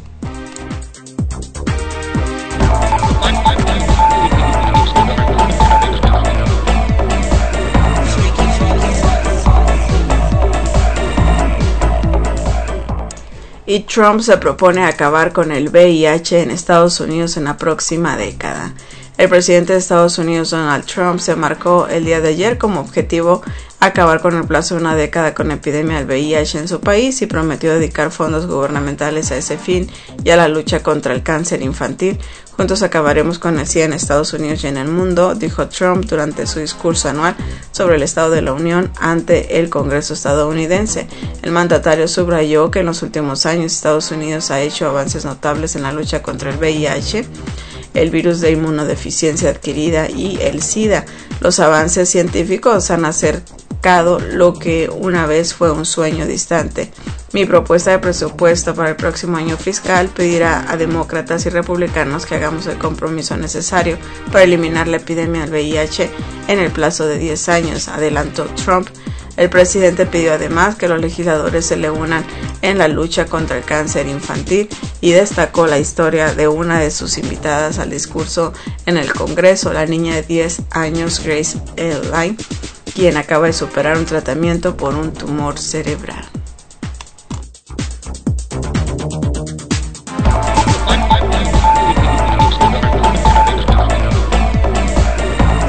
Y Trump se propone acabar con el V I H en Estados Unidos en la próxima década. El presidente de Estados Unidos, Donald Trump, se marcó el día de ayer como objetivo acabar con el plazo de una década con la epidemia del V I H en su país y prometió dedicar fondos gubernamentales a ese fin y a la lucha contra el cáncer infantil. Juntos acabaremos con el SIDA en Estados Unidos y en el mundo, dijo Trump durante su discurso anual sobre el Estado de la Unión ante el Congreso estadounidense. El mandatario subrayó que en los últimos años Estados Unidos ha hecho avances notables en la lucha contra el V I H, el virus de inmunodeficiencia adquirida y el SIDA. Los avances científicos han acercado lo que una vez fue un sueño distante. Mi propuesta de presupuesto para el próximo año fiscal pedirá a demócratas y republicanos que hagamos el compromiso necesario para eliminar la epidemia del V I H en el plazo de diez años, adelantó Trump. El presidente pidió además que los legisladores se le unan en la lucha contra el cáncer infantil y destacó la historia de una de sus invitadas al discurso en el Congreso, la niña de diez años Grace Elaine, quien acaba de superar un tratamiento por un tumor cerebral.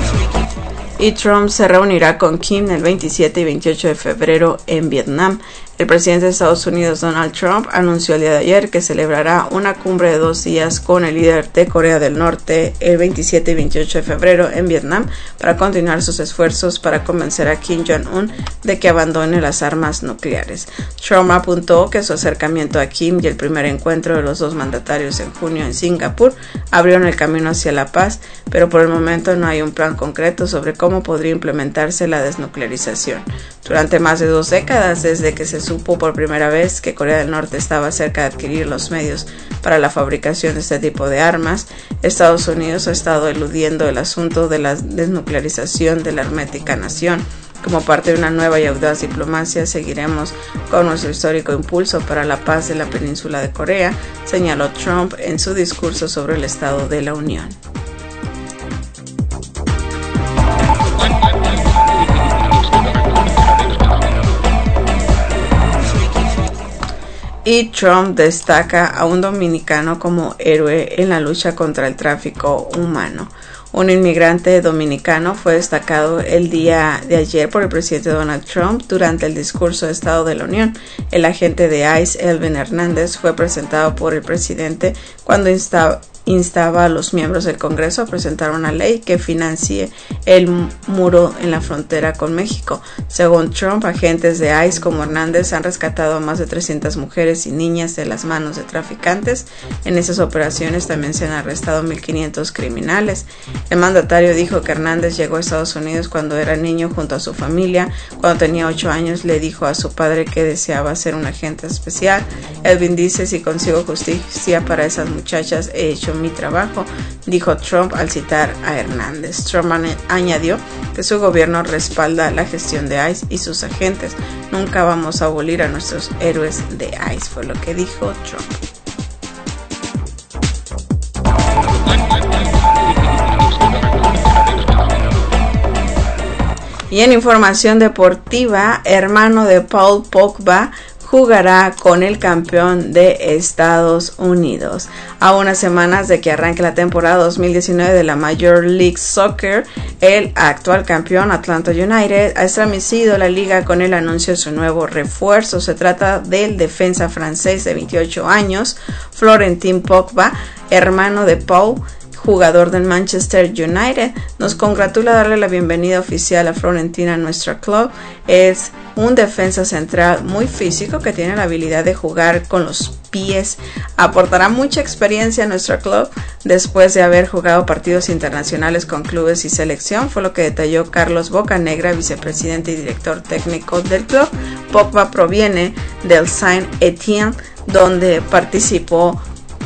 Y Trump se reunirá con Kim el veintisiete y veintiocho de febrero en Vietnam. El presidente de Estados Unidos, Donald Trump, anunció el día de ayer que celebrará una cumbre de dos días con el líder de Corea del Norte el veintisiete y veintiocho de febrero en Vietnam para continuar sus esfuerzos para convencer a Kim Jong-un de que abandone las armas nucleares. Trump apuntó que su acercamiento a Kim y el primer encuentro de los dos mandatarios en junio en Singapur abrieron el camino hacia la paz, pero por el momento no hay un plan concreto sobre cómo podría implementarse la desnuclearización. Durante más de dos décadas, desde que se supo por primera vez que Corea del Norte estaba cerca de adquirir los medios para la fabricación de este tipo de armas, Estados Unidos ha estado eludiendo el asunto de la desnuclearización de la hermética nación. Como parte de una nueva y audaz diplomacia, seguiremos con nuestro histórico impulso para la paz de la península de Corea, señaló Trump en su discurso sobre el Estado de la Unión. Y Trump destaca a un dominicano como héroe en la lucha contra el tráfico humano. Un inmigrante dominicano fue destacado el día de ayer por el presidente Donald Trump durante el discurso de Estado de la Unión. El agente de ICE, Elvin Hernández, fue presentado por el presidente cuando instaba instaba a los miembros del Congreso a presentar una ley que financie el muro en la frontera con México. Según Trump, agentes de ICE como Hernández han rescatado a más de trescientas mujeres y niñas de las manos de traficantes. En esas operaciones también se han arrestado mil quinientos criminales. El mandatario dijo que Hernández llegó a Estados Unidos cuando era niño junto a su familia. Cuando tenía ocho años le dijo a su padre que deseaba ser un agente especial. Elvin dice: si consigo justicia para esas muchachas, he hecho mi trabajo, dijo Trump al citar a Hernández. Trump añadió que su gobierno respalda la gestión de ICE y sus agentes. Nunca vamos a abolir a nuestros héroes de ICE, fue lo que dijo Trump. Y en información deportiva, hermano de Paul Pogba jugará con el campeón de Estados Unidos. A unas semanas de que arranque la temporada dos mil diecinueve de la Major League Soccer, el actual campeón Atlanta United ha estremecido la liga con el anuncio de su nuevo refuerzo. Se trata del defensa francés de veintiocho años, Florentin Pogba, hermano de Paul, jugador del Manchester United. Nos congratula darle la bienvenida oficial a Florentin a nuestro club. Es un defensa central muy físico que tiene la habilidad de jugar con los pies. Aportará mucha experiencia a nuestro club después de haber jugado partidos internacionales con clubes y selección, fue lo que detalló Carlos Bocanegra, vicepresidente y director técnico del club. Pogba proviene del Saint-Étienne, donde participó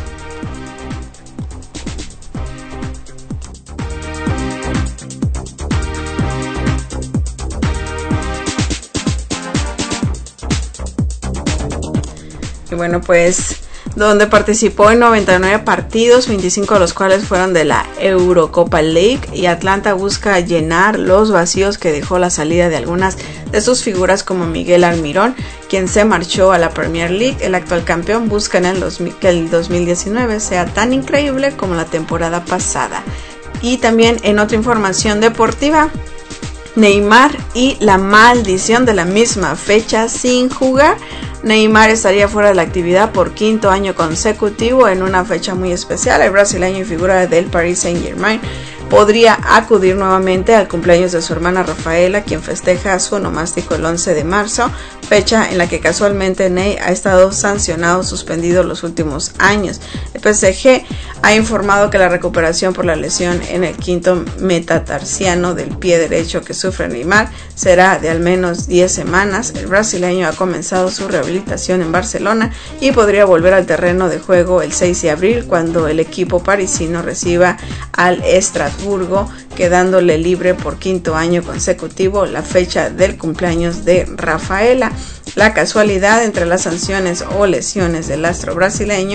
Y bueno, pues donde participó en noventa y nueve partidos, veinticinco de los cuales fueron de la Eurocopa League, y Atlanta busca llenar los vacíos que dejó la salida de algunas de sus figuras como Miguel Almirón, quien se marchó a la Premier League. El actual campeón busca en el dos mil, que el dos mil diecinueve sea tan increíble como la temporada pasada. Y también en otra información deportiva, Neymar y la maldición de la misma fecha sin jugar. Neymar estaría fuera de la actividad por quinto año consecutivo en una fecha muy especial. El brasileño y figura del Paris Saint-Germain podría acudir nuevamente al cumpleaños de su hermana Rafaela, quien festeja su onomástico el once de marzo, fecha en la que casualmente Ney ha estado sancionado, suspendido los últimos años. El P S G ha informado que la recuperación por la lesión en el quinto metatarsiano del pie derecho que sufre Neymar será de al menos diez semanas. El brasileño ha comenzado su rehabilitación en Barcelona y podría volver al terreno de juego el seis de abril, cuando el equipo parisino reciba al Estrasburgo, quedándole libre por quinto año consecutivo la fecha del cumpleaños de Rafaela. La casualidad entre las sanciones o lesiones del astro brasileño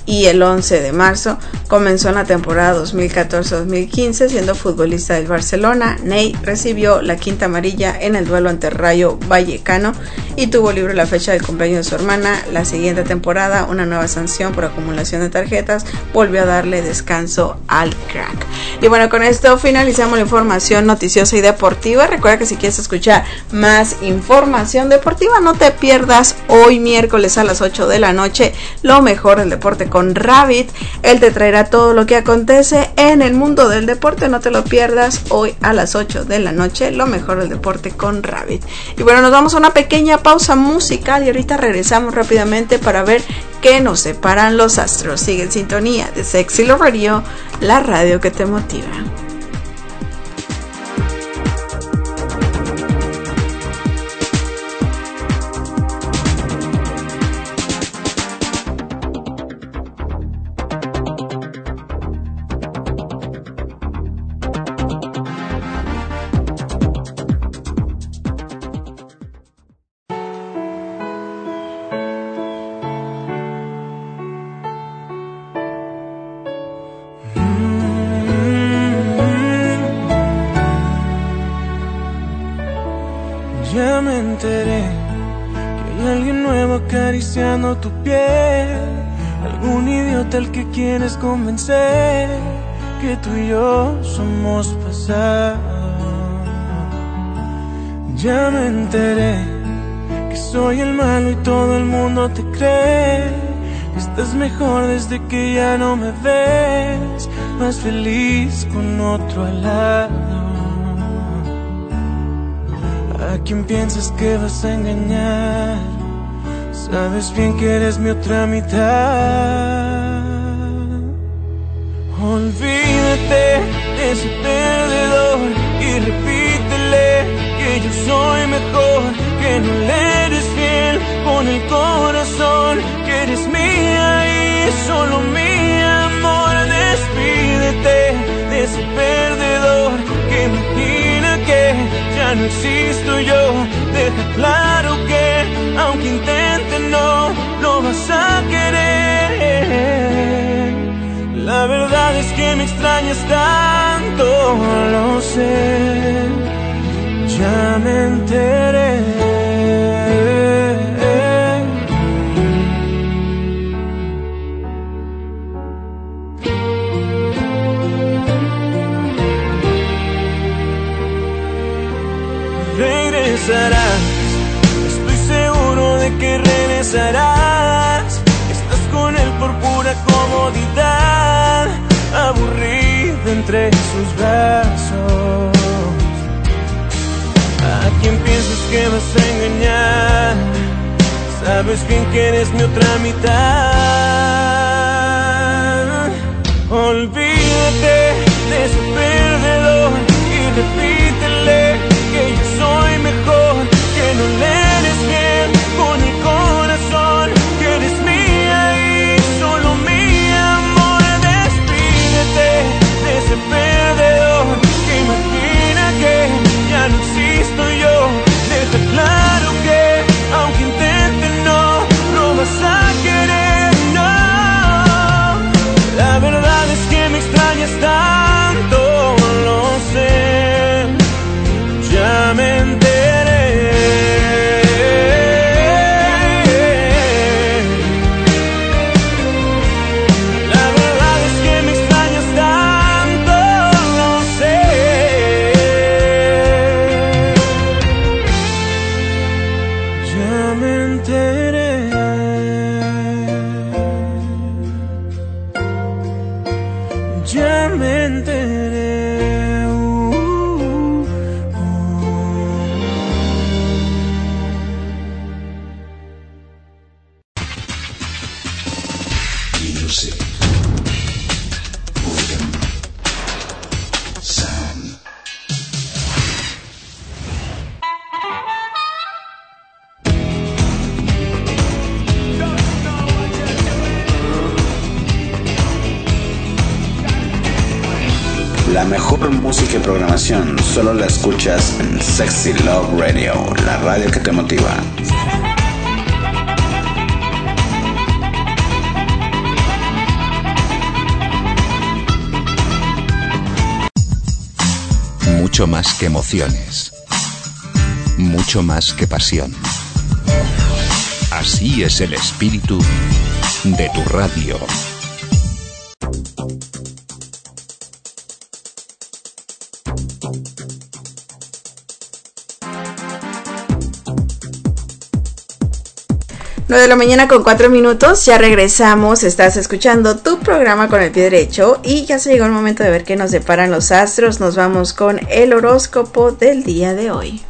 y el once de marzo comenzó en la temporada dos mil catorce dos mil quince siendo futbolista del Barcelona. Ney recibió la quinta amarilla en el duelo ante Rayo Vallecano y tuvo libre la fecha del cumpleaños de su hermana. La siguiente temporada, una nueva sanción por acumulación de tarjetas volvió a darle descanso al crack. Y bueno, con esto finalizamos la información noticiosa y deportiva. Recuerda que si quieres escuchar más información deportiva, no te pierdas hoy miércoles a las ocho de la noche lo mejor del deporte con Rabbit. Él te traerá todo lo que acontece en el mundo del deporte. No te lo pierdas hoy a las ocho de la noche lo mejor del deporte con Rabbit. Y bueno, nos vamos a una pequeña pausa musical y ahorita regresamos rápidamente para ver qué nos separan los astros. Sigue en sintonía de Sexy Love Radio, la radio que te motiva. Ya me enteré que hay alguien nuevo acariciando tu piel, algún idiota al que quieres convencer que tú y yo somos pasado. Ya me enteré que soy el malo y todo el mundo te cree. Estás mejor desde que ya no me ves, más feliz con otro al lado. ¿A quién piensas que vas a engañar? Sabes bien que eres mi otra mitad. Olvídate de ese perdedor y repítele que yo soy mejor, que no le eres fiel con el corazón, que eres mía y solo mi amor. Despídete de ese perdedor que imagina que ya no existo yo. Deja claro que aunque intente no lo vas a querer. La verdad es que me extrañas tanto, lo sé, ya me enteré. Regresarás, estoy seguro de que regresarás. Estás con él por pura comodidad, aburrida entre sus brazos. ¿A quién piensas que vas a engañar? Sabes bien que eres mi otra mitad. Olvídate de ese perdedor y repítele que yo soy mejor, que no le eres fiel con el corazón, que eres mía y solo mi amor. Despídete de ese perdedor que imagina que ya no existo yo. Deja claro que aunque intente no lo vas a querer, no. La verdad es que me extrañas tanto, lo sé, ya me enteré. La verdad es que me extrañas tanto, lo sé, ya me enteré. Ya me enteré. La mejor música y programación solo la escuchas en Sexy Love Radio, la radio que te motiva. mucho más que emociones, mucho más que pasión. Así es el espíritu de tu radio. nueve de la mañana con cuatro minutos, ya regresamos, estás escuchando tu programa Con el Pie Derecho y ya se llegó el momento de ver qué nos deparan los astros. Nos vamos con el horóscopo del día de hoy.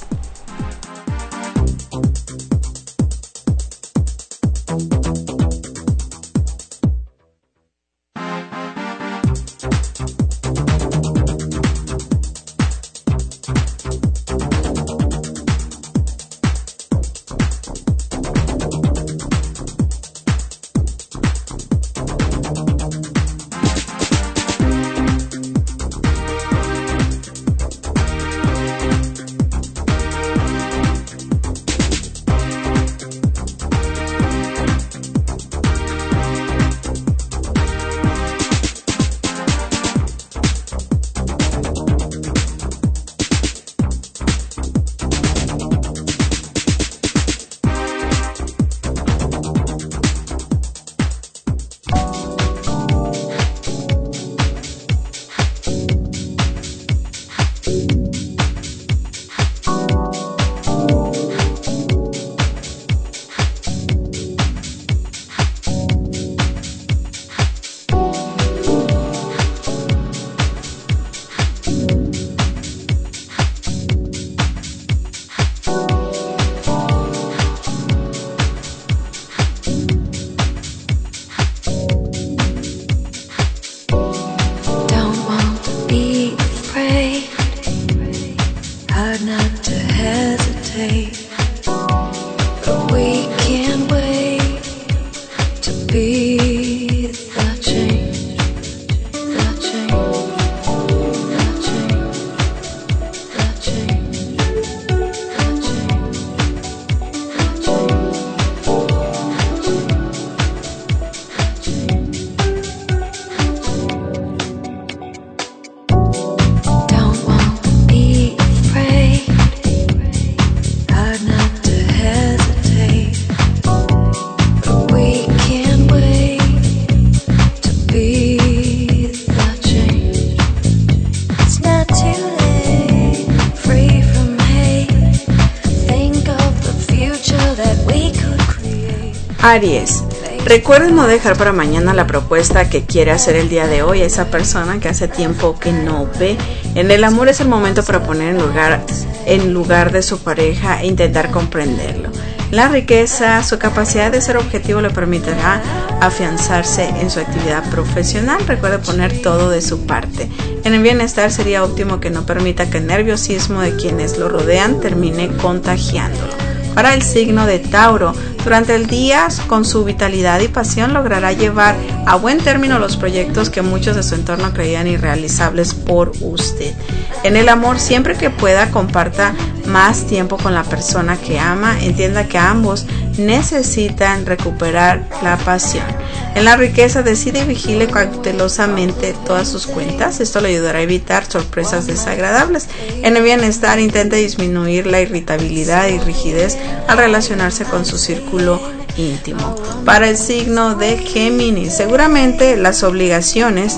Aries, recuerden no dejar para mañana la propuesta que quiere hacer el día de hoy a esa persona que hace tiempo que no ve. En el amor es el momento para poner en lugar, en lugar de su pareja e intentar comprenderlo. La riqueza, su capacidad de ser objetivo le permitirá afianzarse en su actividad profesional. Recuerde poner todo de su parte. En el bienestar sería óptimo que no permita que el nerviosismo de quienes lo rodean termine contagiándolo. Para el signo de Tauro, durante el día, con su vitalidad y pasión, logrará llevar a buen término los proyectos que muchos de su entorno creían irrealizables por usted. En el amor, siempre que pueda, comparta más tiempo con la persona que ama. Entienda que ambos necesitan recuperar la pasión. En la riqueza, decide y vigile cautelosamente todas sus cuentas. Esto le ayudará a evitar sorpresas desagradables. En el bienestar, intente disminuir la irritabilidad y rigidez al relacionarse con su círculo íntimo. Para el signo de Géminis, seguramente las obligaciones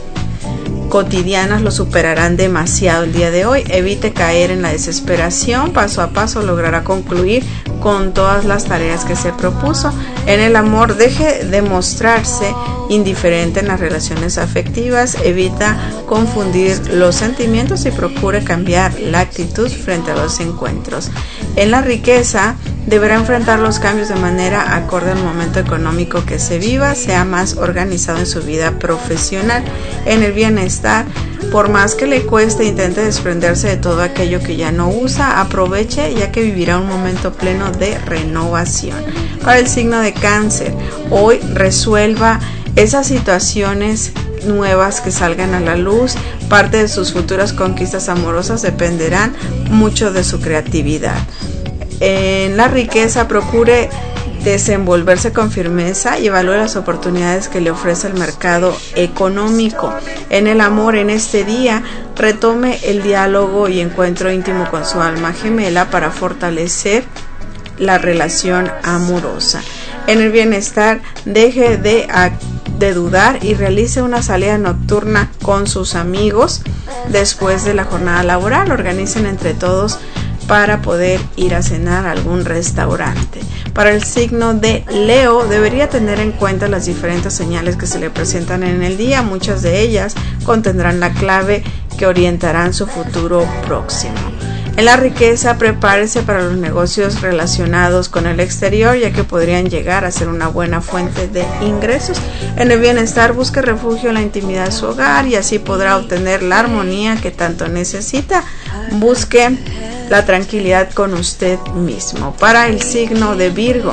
cotidianas lo superarán demasiado el día de hoy. Evite caer en la desesperación. Paso a paso logrará concluir con todas las tareas que se propuso. En el amor, deje de mostrarse indiferente en las relaciones afectivas. Evita confundir los sentimientos y procure cambiar la actitud frente a los encuentros. En la riqueza, deberá enfrentar los cambios de manera acorde al momento económico que se viva. Sea más organizado en su vida profesional. En el bienestar, por más que le cueste, intente desprenderse de todo aquello que ya no usa. Aproveche, ya que vivirá un momento pleno de renovación. Para el signo de Cáncer, hoy resuelva esas situaciones nuevas que salgan a la luz. Parte de sus futuras conquistas amorosas dependerán mucho de su creatividad. En la riqueza, procure desenvolverse con firmeza y evalúe las oportunidades que le ofrece el mercado económico. En el amor, en este día, retome el diálogo y encuentro íntimo con su alma gemela para fortalecer la relación amorosa. En el bienestar, deje de, de dudar y realice una salida nocturna con sus amigos después de la jornada laboral. Organicen entre todos para poder ir a cenar a algún restaurante. Para el signo de Leo, debería tener en cuenta las diferentes señales que se le presentan en el día. Muchas de ellas contendrán la clave que orientarán su futuro próximo. En la riqueza, prepárese para los negocios relacionados con el exterior, ya que podrían llegar a ser una buena fuente de ingresos. En el bienestar, busque refugio en la intimidad de su hogar y así podrá obtener la armonía que tanto necesita. Busque la tranquilidad con usted mismo. Para el signo de Virgo,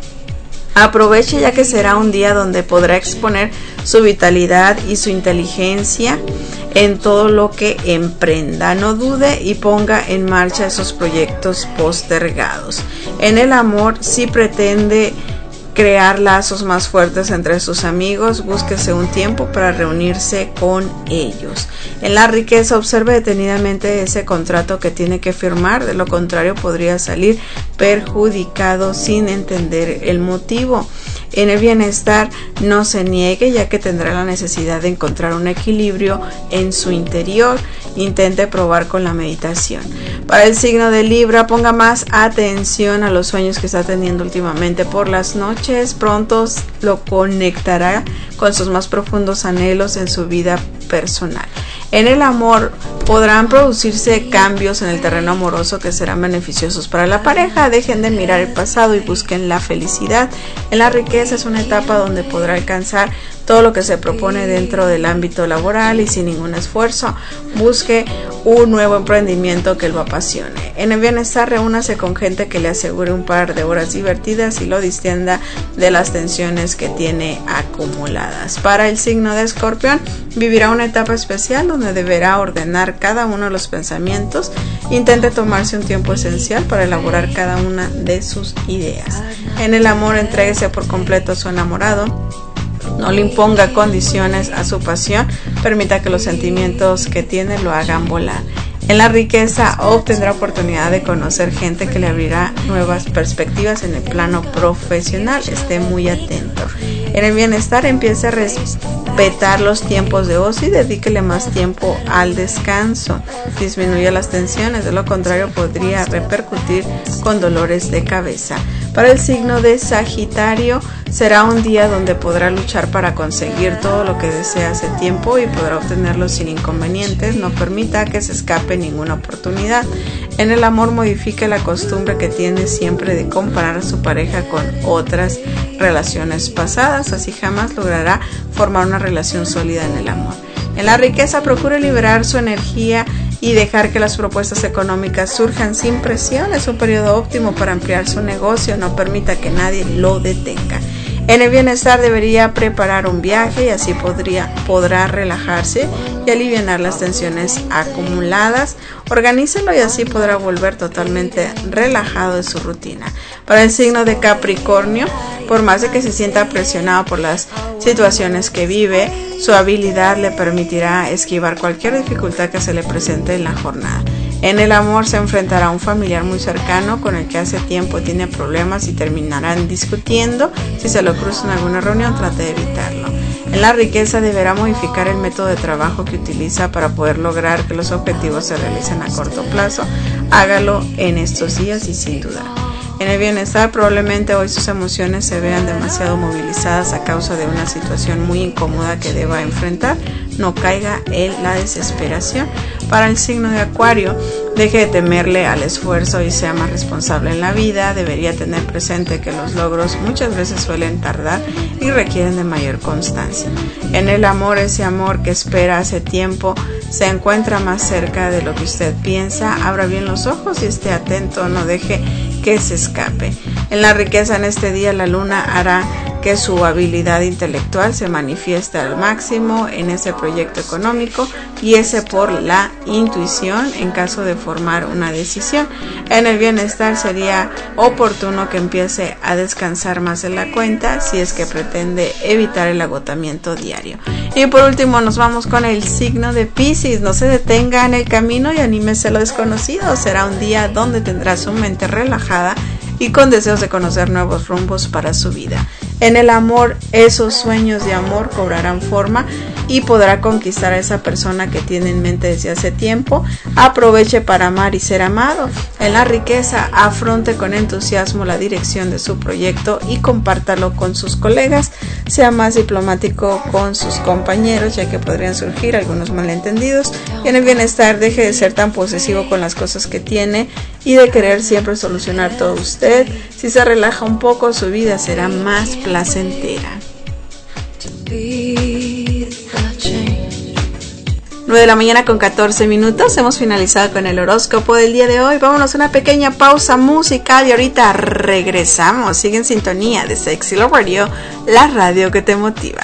aproveche ya que será un día donde podrá exponer su vitalidad y su inteligencia en todo lo que emprenda. No dude y ponga en marcha esos proyectos postergados. En el amor, si pretende crear lazos más fuertes entre sus amigos, búsquese un tiempo para reunirse con ellos. En la riqueza, observe detenidamente ese contrato que tiene que firmar, de lo contrario podría salir perjudicado sin entender el motivo. En el bienestar, no se niegue ya que tendrá la necesidad de encontrar un equilibrio en su interior. Intente probar con la meditación. Para el signo de Libra, ponga más atención a los sueños que está teniendo últimamente por las noches. Pronto lo conectará con sus más profundos anhelos en su vida personal. En el amor, podrán producirse cambios en el terreno amoroso que serán beneficiosos para la pareja. Dejen de mirar el pasado y busquen la felicidad. En la riqueza, es una etapa donde podrá alcanzar todo lo que se propone dentro del ámbito laboral y sin ningún esfuerzo. Busque un nuevo emprendimiento que lo apasione. En el bienestar, reúnase con gente que le asegure un par de horas divertidas y lo distienda de las tensiones que tiene acumuladas. Para el signo de Escorpión, vivirá una etapa especial donde deberá ordenar cada uno de los pensamientos. Intente tomarse un tiempo esencial para elaborar cada una de sus ideas. En el amor, entréguese por completo a su enamorado. No le imponga condiciones a su pasión, permita que los sentimientos que tiene lo hagan volar. En la riqueza, obtendrá oportunidad de conocer gente que le abrirá nuevas perspectivas en el plano profesional. Esté muy atento. En el bienestar, empiece a respetar los tiempos de ocio y dedíquele más tiempo al descanso. Disminuya las tensiones, de lo contrario podría repercutir con dolores de cabeza. Para el signo de Sagitario, será un día donde podrá luchar para conseguir todo lo que desea hace tiempo y podrá obtenerlo sin inconvenientes. No permita que se escape ninguna oportunidad. En el amor, modifique la costumbre que tiene siempre de comparar a su pareja con otras relaciones pasadas, así jamás logrará formar una relación sólida en el amor. En la riqueza, procure liberar su energía y dejar que las propuestas económicas surjan sin presión. Es un periodo óptimo para ampliar su negocio. No permita que nadie lo detenga. En el bienestar, debería preparar un viaje y así podría, podrá relajarse y aliviar las tensiones acumuladas. Organícelo y así podrá volver totalmente relajado de su rutina. Para el signo de Capricornio, por más de que se sienta presionado por las situaciones que vive, su habilidad le permitirá esquivar cualquier dificultad que se le presente en la jornada. En el amor, se enfrentará a un familiar muy cercano con el que hace tiempo tiene problemas y terminarán discutiendo. Si se lo cruza en alguna reunión, trate de evitarlo. En la riqueza, deberá modificar el método de trabajo que utiliza para poder lograr que los objetivos se realicen a corto plazo. Hágalo en estos días y sin duda. En el bienestar, probablemente hoy sus emociones se vean demasiado movilizadas a causa de una situación muy incómoda que deba enfrentar. No caiga en la desesperación. Para el signo de Acuario, deje de temerle al esfuerzo y sea más responsable en la vida. Debería tener presente que los logros muchas veces suelen tardar y requieren de mayor constancia. En el amor, ese amor que espera hace tiempo se encuentra más cerca de lo que usted piensa. Abra bien los ojos y esté atento, no deje que se escape. En la riqueza, en este día la luna hará que su habilidad intelectual se manifieste al máximo en ese proyecto económico, y ese por la intuición en caso de formar una decisión. En el bienestar sería oportuno que empiece a descansar más en la cuenta si es que pretende evitar el agotamiento diario. Y por último nos vamos con el signo de Piscis. No se detenga en el camino y anímese a lo desconocido. Será un día donde tendrá su mente relajada y con deseos de conocer nuevos rumbos para su vida. En el amor, esos sueños de amor cobrarán forma y podrá conquistar a esa persona que tiene en mente desde hace tiempo. Aproveche para amar y ser amado. En la riqueza, afronte con entusiasmo la dirección de su proyecto y compártalo con sus colegas. Sea más diplomático con sus compañeros, ya que podrían surgir algunos malentendidos. Y en el bienestar, deje de ser tan posesivo con las cosas que tiene y de querer siempre solucionar todo usted. Si se relaja un poco, su vida será más placentera. nueve de la mañana con catorce minutos. Hemos finalizado con el horóscopo del día de hoy. Vámonos a una pequeña pausa musical y ahorita regresamos. Sigue en sintonía de Sexy Love Radio, la radio que te motiva.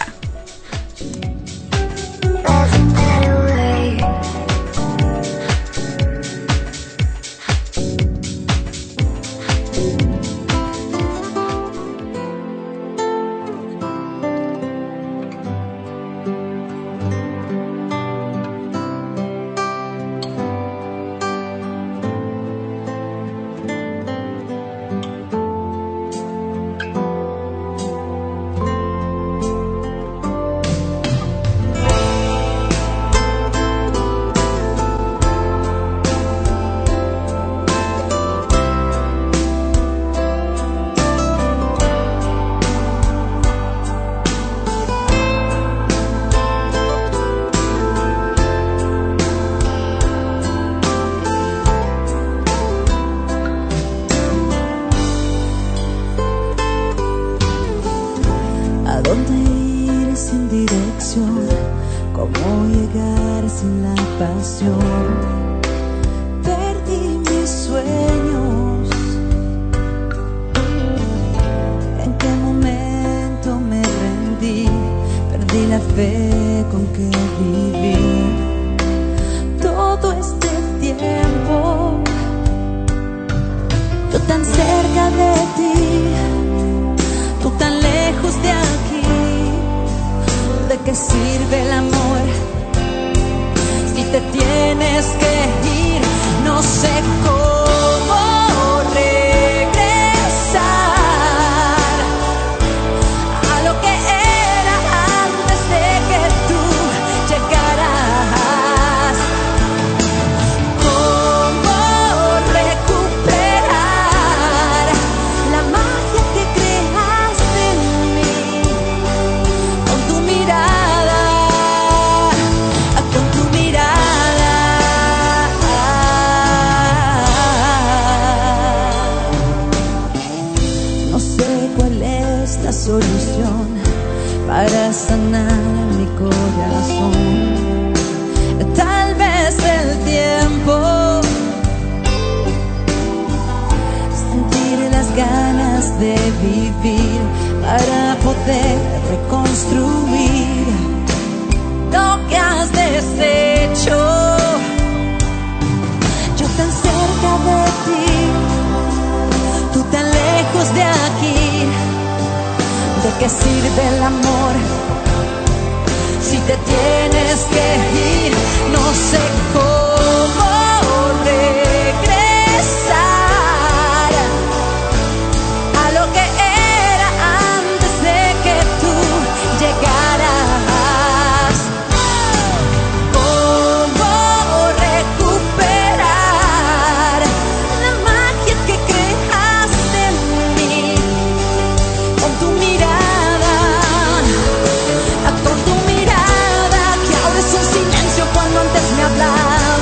Con tu mirada, que ahora es un silencio cuando antes me hablabas.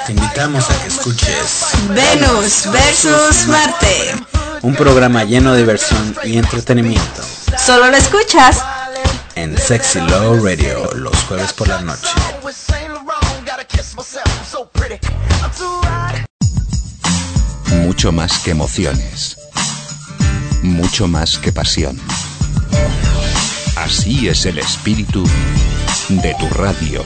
Te invitamos a que escuches Venus versus Marte, un programa lleno de diversión y entretenimiento. Solo lo escuchas en Sexy Love Radio los jueves por la noche. Mucho más que emociones, mucho más que pasión. Así es el espíritu de tu radio.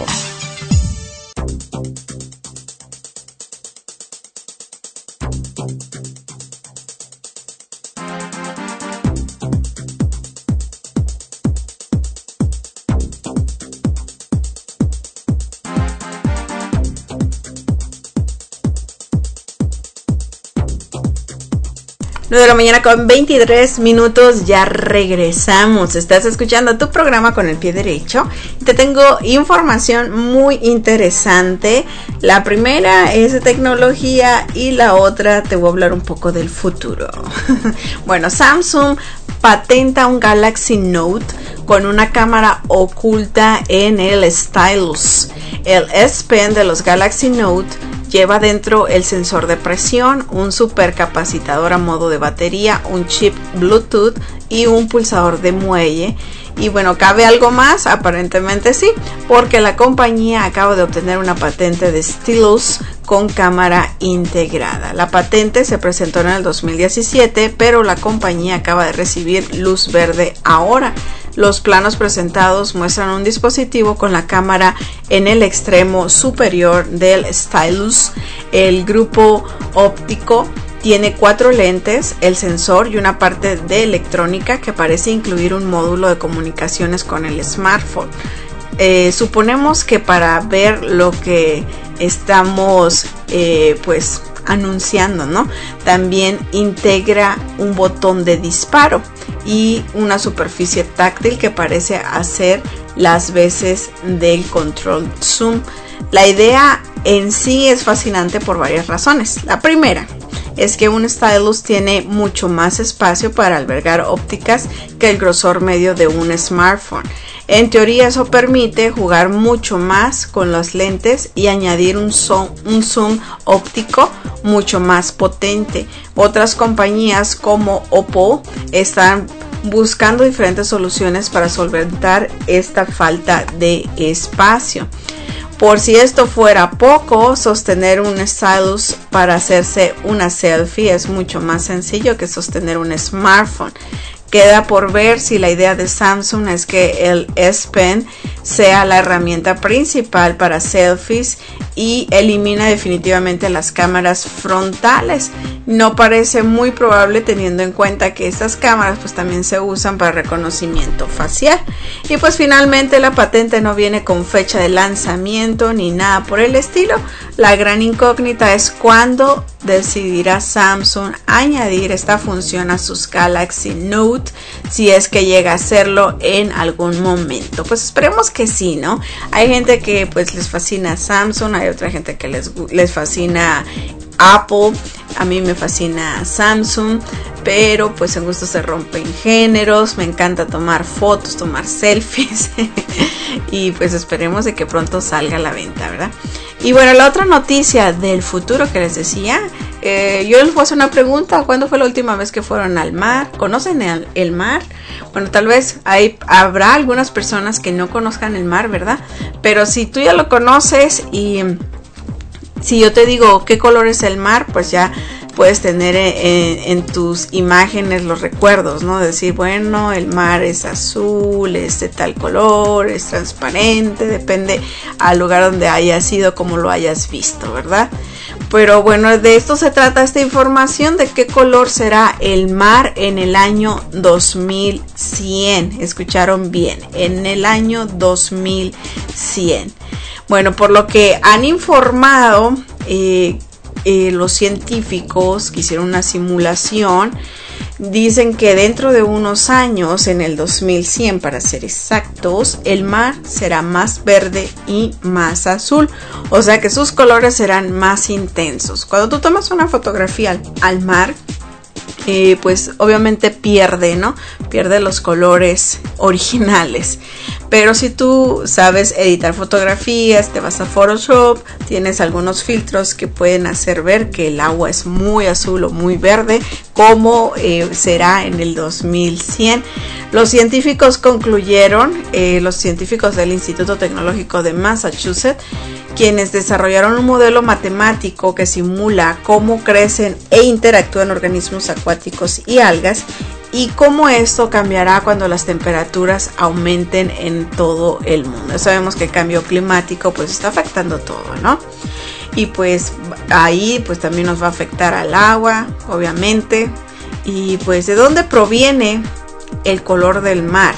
nueve de la mañana con veintitrés minutos, ya regresamos. Estás escuchando tu programa con el pie derecho. Te tengo información muy interesante. La primera es de tecnología y la otra te voy a hablar un poco del futuro. Bueno, Samsung patenta un Galaxy Note con una cámara oculta en el stylus. El S Pen de los Galaxy Note lleva dentro el sensor de presión, un supercapacitor a modo de batería, un chip Bluetooth y un pulsador de muelle. Y bueno, ¿cabe algo más? Aparentemente sí, porque la compañía acaba de obtener una patente de stylus con cámara integrada. La patente se presentó en el dos mil diecisiete, pero la compañía acaba de recibir luz verde ahora. Los planos presentados muestran un dispositivo con la cámara en el extremo superior del stylus. El grupo óptico tiene cuatro lentes, el sensor y una parte de electrónica que parece incluir un módulo de comunicaciones con el smartphone. Eh, suponemos que para ver lo que estamos eh, pues anunciando, ¿no? También integra un botón de disparo y una superficie táctil que parece hacer las veces del control zoom. La idea en sí es fascinante por varias razones. La primera es que un stylus tiene mucho más espacio para albergar ópticas que el grosor medio de un smartphone. En teoría eso permite jugar mucho más con las lentes y añadir un zoom, un zoom óptico mucho más potente. Otras compañías como Oppo están buscando diferentes soluciones para solventar esta falta de espacio. Por si esto fuera poco, sostener un stylus para hacerse una selfie es mucho más sencillo que sostener un smartphone. Queda por ver si la idea de Samsung es que el S Pen sea la herramienta principal para selfies y elimina definitivamente las cámaras frontales. No parece muy probable teniendo en cuenta que estas cámaras pues también se usan para reconocimiento facial. Y pues finalmente la patente no viene con fecha de lanzamiento ni nada por el estilo. La gran incógnita es cuándo decidirá Samsung añadir esta función a sus Galaxy Note, si es que llega a hacerlo en algún momento. Pues esperemos que sí, ¿no? Hay gente que pues les fascina Samsung, hay otra gente que les, les fascina Apple, a mí me fascina Samsung, pero pues en gusto se rompen géneros. Me encanta tomar fotos, tomar selfies y pues esperemos de que pronto salga a la venta, ¿verdad? Y bueno, la otra noticia del futuro que les decía, eh, yo les voy a hacer una pregunta. ¿Cuándo fue la última vez que fueron al mar? ¿Conocen el, el mar? Bueno, tal vez hay, habrá algunas personas que no conozcan el mar, ¿verdad? Pero si tú ya lo conoces y si yo te digo qué color es el mar, pues ya puedes tener en, en tus imágenes los recuerdos, ¿no? Decir, bueno, el mar es azul, es de tal color, es transparente, depende al lugar donde hayas ido, como lo hayas visto, ¿verdad? Pero bueno, de esto se trata esta información, de qué color será el mar en el año dos mil cien. Escucharon bien, en el año dos mil cien. Bueno, por lo que han informado eh, eh, los científicos que hicieron una simulación, dicen que dentro de unos años, en el dos mil cien para ser exactos, el mar será más verde y más azul, o sea que sus colores serán más intensos. Cuando tú tomas una fotografía al, al mar, eh, pues obviamente pierde, ¿no? Pierde los colores originales. Pero si tú sabes editar fotografías, te vas a Photoshop, tienes algunos filtros que pueden hacer ver que el agua es muy azul o muy verde, como eh, será en el dos mil cien. Los científicos concluyeron, eh, los científicos del Instituto Tecnológico de Massachusetts, quienes desarrollaron un modelo matemático que simula cómo crecen e interactúan organismos acuáticos y algas, y cómo esto cambiará cuando las temperaturas aumenten en todo el mundo. Sabemos que el cambio climático pues está afectando todo, ¿no? Y pues ahí pues también nos va a afectar al agua, obviamente. Y pues ¿de dónde proviene el color del mar?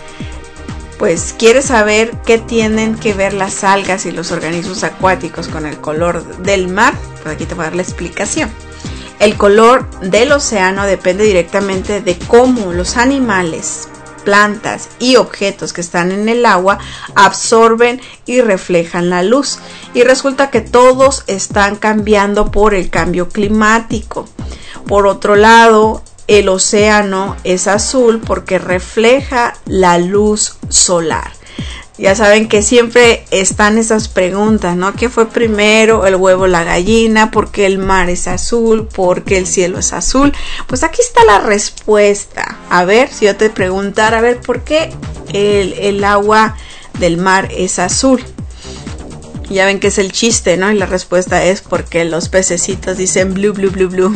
Pues ¿quieres saber qué tienen que ver las algas y los organismos acuáticos con el color del mar? Pues aquí te voy a dar la explicación. El color del océano depende directamente de cómo los animales, plantas y objetos que están en el agua absorben y reflejan la luz. Y resulta que todos están cambiando por el cambio climático. Por otro lado, el océano es azul porque refleja la luz solar. Ya saben que siempre están esas preguntas, ¿no? ¿Qué fue primero, el huevo o la gallina? ¿Por qué el mar es azul? ¿Por qué el cielo es azul? Pues aquí está la respuesta. A ver, si yo te preguntara, a ver, ¿por qué el, el agua del mar es azul? Ya ven que es el chiste, ¿no? Y la respuesta es porque los pececitos dicen blue, blue, blue, blue.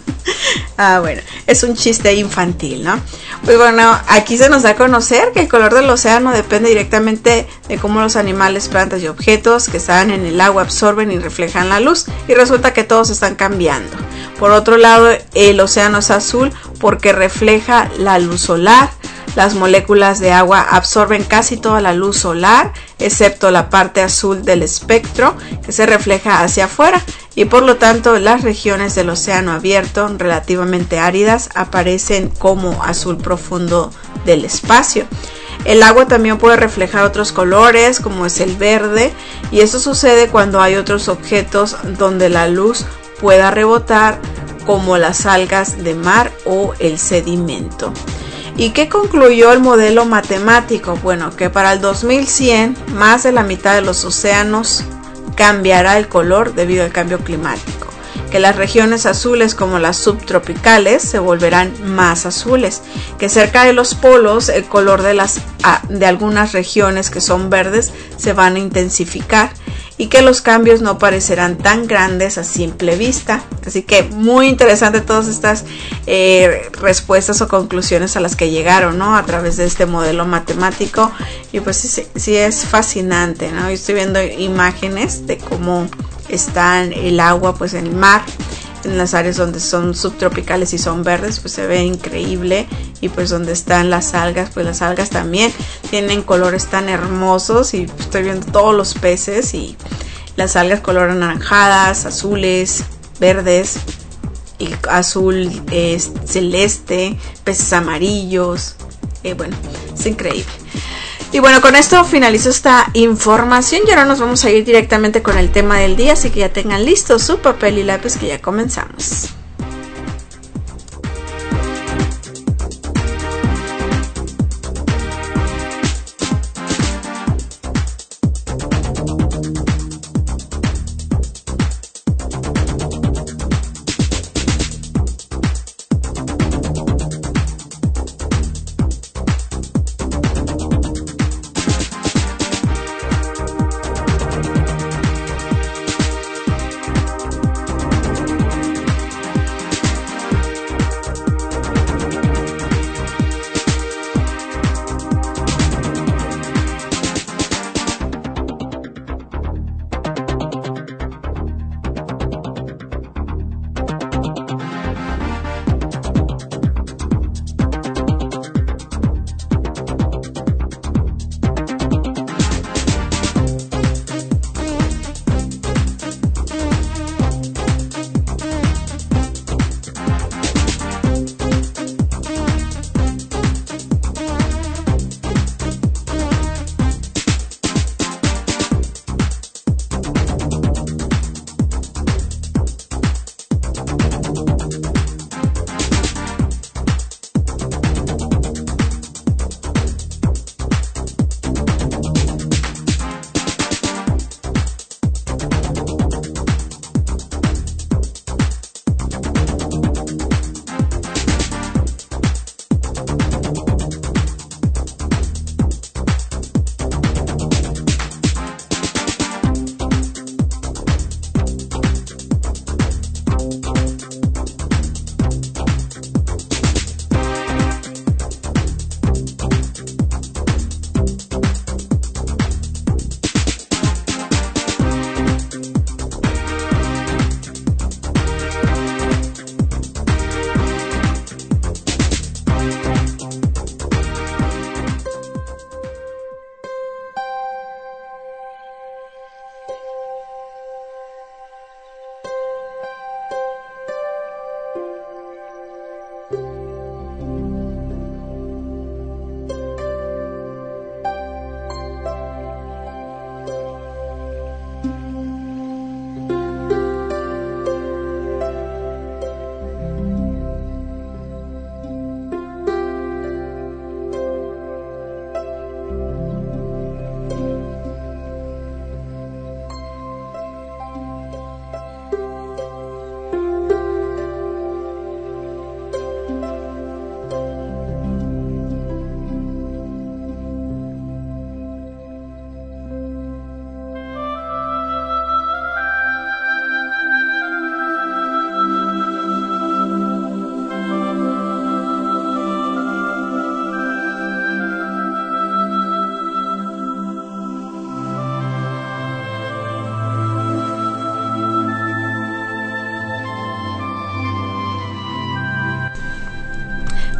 Ah, bueno, es un chiste infantil, ¿no? Pues bueno, aquí se nos da a conocer que el color del océano depende directamente de cómo los animales, plantas y objetos que están en el agua absorben y reflejan la luz, y resulta que todos están cambiando. Por otro lado, el océano es azul porque refleja la luz solar. Las moléculas de agua absorben casi toda la luz solar, excepto la parte azul del espectro, que se refleja hacia afuera, y por lo tanto las regiones del océano abierto, relativamente áridas, aparecen como azul profundo del espacio. El agua también puede reflejar otros colores, como es el verde, y eso sucede cuando hay otros objetos donde la luz pueda rebotar, como las algas de mar o el sedimento. ¿Y qué concluyó el modelo matemático? Bueno, que para el dos mil cien más de la mitad de los océanos cambiará el color debido al cambio climático, que las regiones azules como las subtropicales se volverán más azules, que cerca de los polos el color de, las, de algunas regiones que son verdes se van a intensificar, y que los cambios no parecerán tan grandes a simple vista. Así que muy interesante todas estas eh, respuestas o conclusiones a las que llegaron, ¿no? A través de este modelo matemático. Y pues sí, sí es fascinante, ¿no? Yo estoy viendo imágenes de cómo está el agua pues en el mar, en las áreas donde son subtropicales y son verdes, pues se ve increíble. Y pues donde están las algas, pues las algas también tienen colores tan hermosos, y estoy viendo todos los peces y las algas color anaranjadas, azules, verdes y azul eh, celeste, peces amarillos, eh, bueno, es increíble. Y bueno, con esto finalizo esta información y ahora nos vamos a ir directamente con el tema del día, así que ya tengan listo su papel y lápiz que ya comenzamos.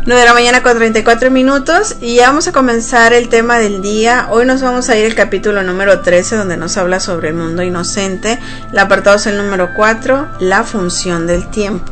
nueve de la mañana con treinta y cuatro minutos y ya vamos a comenzar el tema del día. Hoy nos vamos a ir al capítulo número trece, donde nos habla sobre el mundo inocente. El apartado es el número cuatro, la función del tiempo.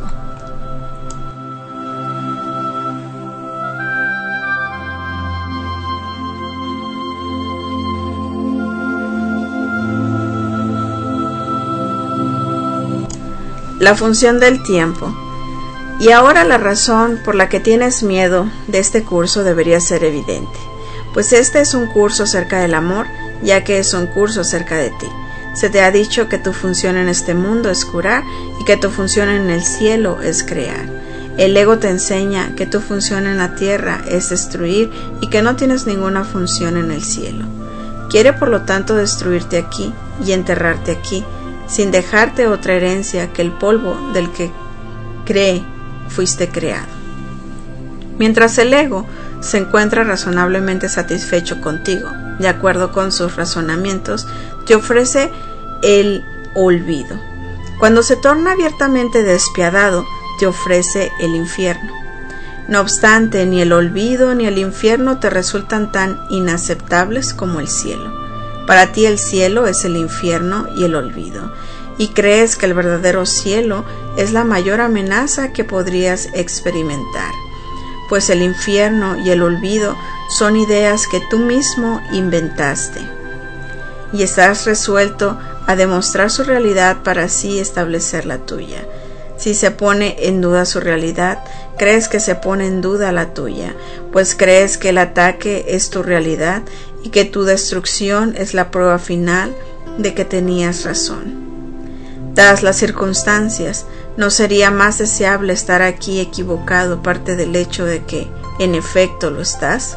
La función del tiempo. Y ahora la razón por la que tienes miedo de este curso debería ser evidente, pues este es un curso acerca del amor, ya que es un curso acerca de ti. Se te ha dicho que tu función en este mundo es curar y que tu función en el cielo es crear. El ego te enseña que tu función en la tierra es destruir y que no tienes ninguna función en el cielo. Quiere por lo tanto destruirte aquí y enterrarte aquí, sin dejarte otra herencia que el polvo del que cree fuiste creado. Mientras el ego se encuentra razonablemente satisfecho contigo, de acuerdo con sus razonamientos, te ofrece el olvido. Cuando se torna abiertamente despiadado, te ofrece el infierno. No obstante, ni el olvido ni el infierno te resultan tan inaceptables como el cielo. Para ti el cielo es el infierno y el olvido, y crees que el verdadero cielo es la mayor amenaza que podrías experimentar, pues el infierno y el olvido son ideas que tú mismo inventaste, y estás resuelto a demostrar su realidad para así establecer la tuya. Si se pone en duda su realidad, crees que se pone en duda la tuya, pues crees que el ataque es tu realidad y que tu destrucción es la prueba final de que tenías razón. Dadas las circunstancias, ¿no sería más deseable estar aquí equivocado parte del hecho de que, en efecto, lo estás?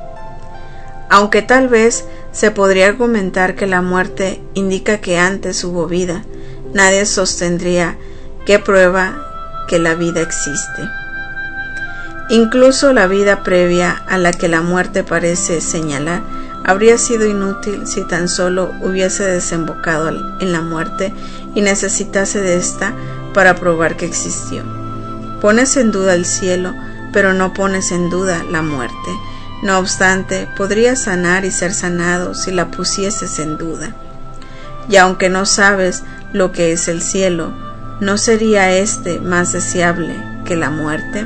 Aunque tal vez se podría argumentar que la muerte indica que antes hubo vida, nadie sostendría que prueba que la vida existe. Incluso la vida previa a la que la muerte parece señalar habría sido inútil si tan solo hubiese desembocado en la muerte y necesitase de ésta para probar que existió. Pones en duda el cielo, pero no pones en duda la muerte. No obstante, podrías sanar y ser sanado si la pusieses en duda. Y aunque no sabes lo que es el cielo, ¿no sería éste más deseable que la muerte?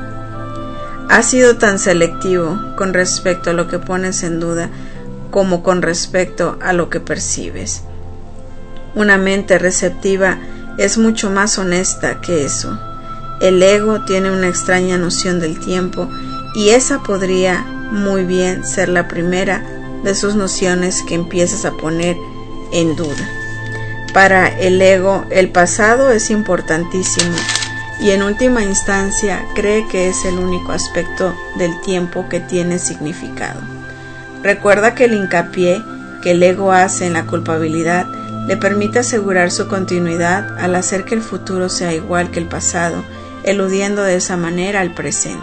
Has sido tan selectivo con respecto a lo que pones en duda como con respecto a lo que percibes. Una mente receptiva es mucho más honesta que eso. El ego tiene una extraña noción del tiempo y esa podría muy bien ser la primera de sus nociones que empiezas a poner en duda. Para el ego, el pasado es importantísimo y en última instancia cree que es el único aspecto del tiempo que tiene significado. Recuerda que el hincapié que el ego hace en la culpabilidad le permite asegurar su continuidad al hacer que el futuro sea igual que el pasado, eludiendo de esa manera al presente.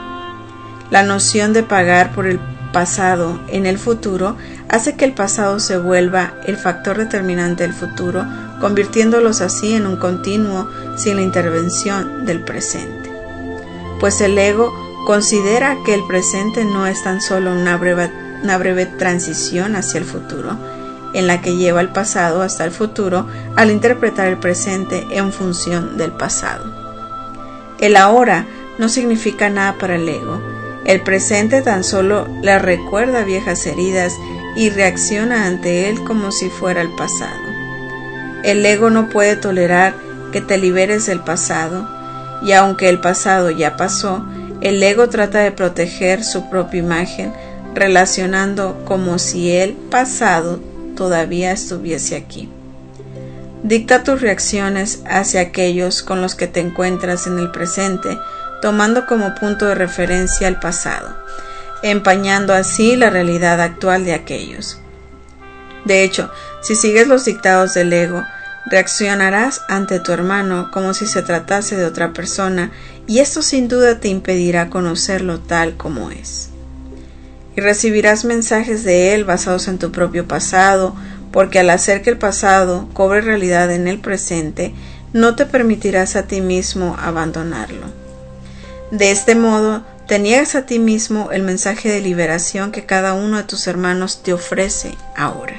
La noción de pagar por el pasado en el futuro hace que el pasado se vuelva el factor determinante del futuro, convirtiéndolos así en un continuo sin la intervención del presente. Pues el ego considera que el presente no es tan solo una breve, una breve transición hacia el futuro, en la que lleva el pasado hasta el futuro al interpretar el presente en función del pasado. El ahora no significa nada para el ego. El presente tan solo le recuerda viejas heridas y reacciona ante él como si fuera el pasado. El ego no puede tolerar que te liberes del pasado, y aunque el pasado ya pasó, el ego trata de proteger su propia imagen, relacionando como si el pasado todavía estuviese aquí. Dicta tus reacciones hacia aquellos con los que te encuentras en el presente, tomando como punto de referencia el pasado, empañando así la realidad actual de aquellos. De hecho, si sigues los dictados del ego, reaccionarás ante tu hermano como si se tratase de otra persona, y esto sin duda te impedirá conocerlo tal como es. Y recibirás mensajes de él basados en tu propio pasado, porque al hacer que el pasado cobre realidad en el presente, no te permitirás a ti mismo abandonarlo. De este modo, te niegas a ti mismo el mensaje de liberación que cada uno de tus hermanos te ofrece ahora.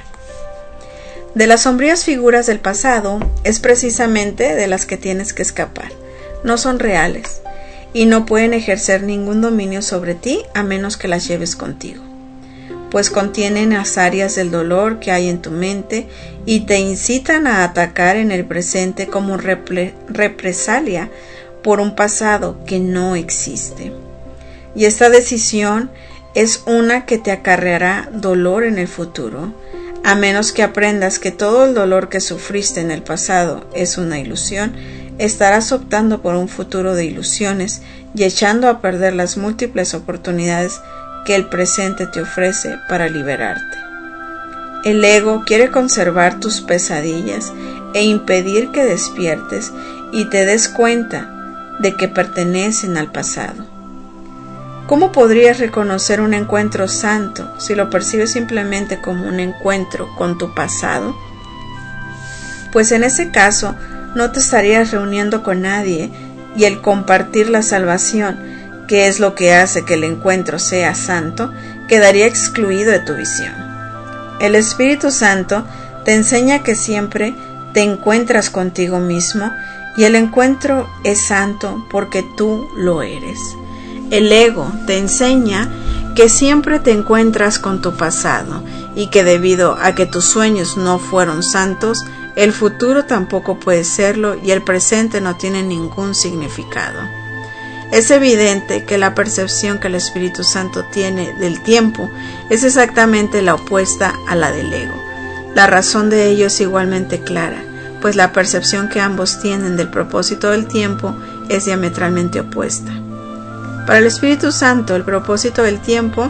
De las sombrías figuras del pasado es precisamente de las que tienes que escapar. No son reales y no pueden ejercer ningún dominio sobre ti a menos que las lleves contigo, pues contienen las áreas del dolor que hay en tu mente y te incitan a atacar en el presente como repre- represalia por un pasado que no existe. Y esta decisión es una que te acarreará dolor en el futuro, a menos que aprendas que todo el dolor que sufriste en el pasado es una ilusión. Estarás optando por un futuro de ilusiones y echando a perder las múltiples oportunidades que el presente te ofrece para liberarte. El ego quiere conservar tus pesadillas e impedir que despiertes y te des cuenta de que pertenecen al pasado. ¿Cómo podrías reconocer un encuentro santo si lo percibes simplemente como un encuentro con tu pasado? Pues en ese caso no te estarías reuniendo con nadie y el compartir la salvación, que es lo que hace que el encuentro sea santo, quedaría excluido de tu visión. El Espíritu Santo te enseña que siempre te encuentras contigo mismo y el encuentro es santo porque tú lo eres. El ego te enseña que siempre te encuentras con tu pasado y que debido a que tus sueños no fueron santos, el futuro tampoco puede serlo y el presente no tiene ningún significado. Es evidente que la percepción que el Espíritu Santo tiene del tiempo es exactamente la opuesta a la del ego. La razón de ello es igualmente clara, pues la percepción que ambos tienen del propósito del tiempo es diametralmente opuesta. Para el Espíritu Santo, el propósito del tiempo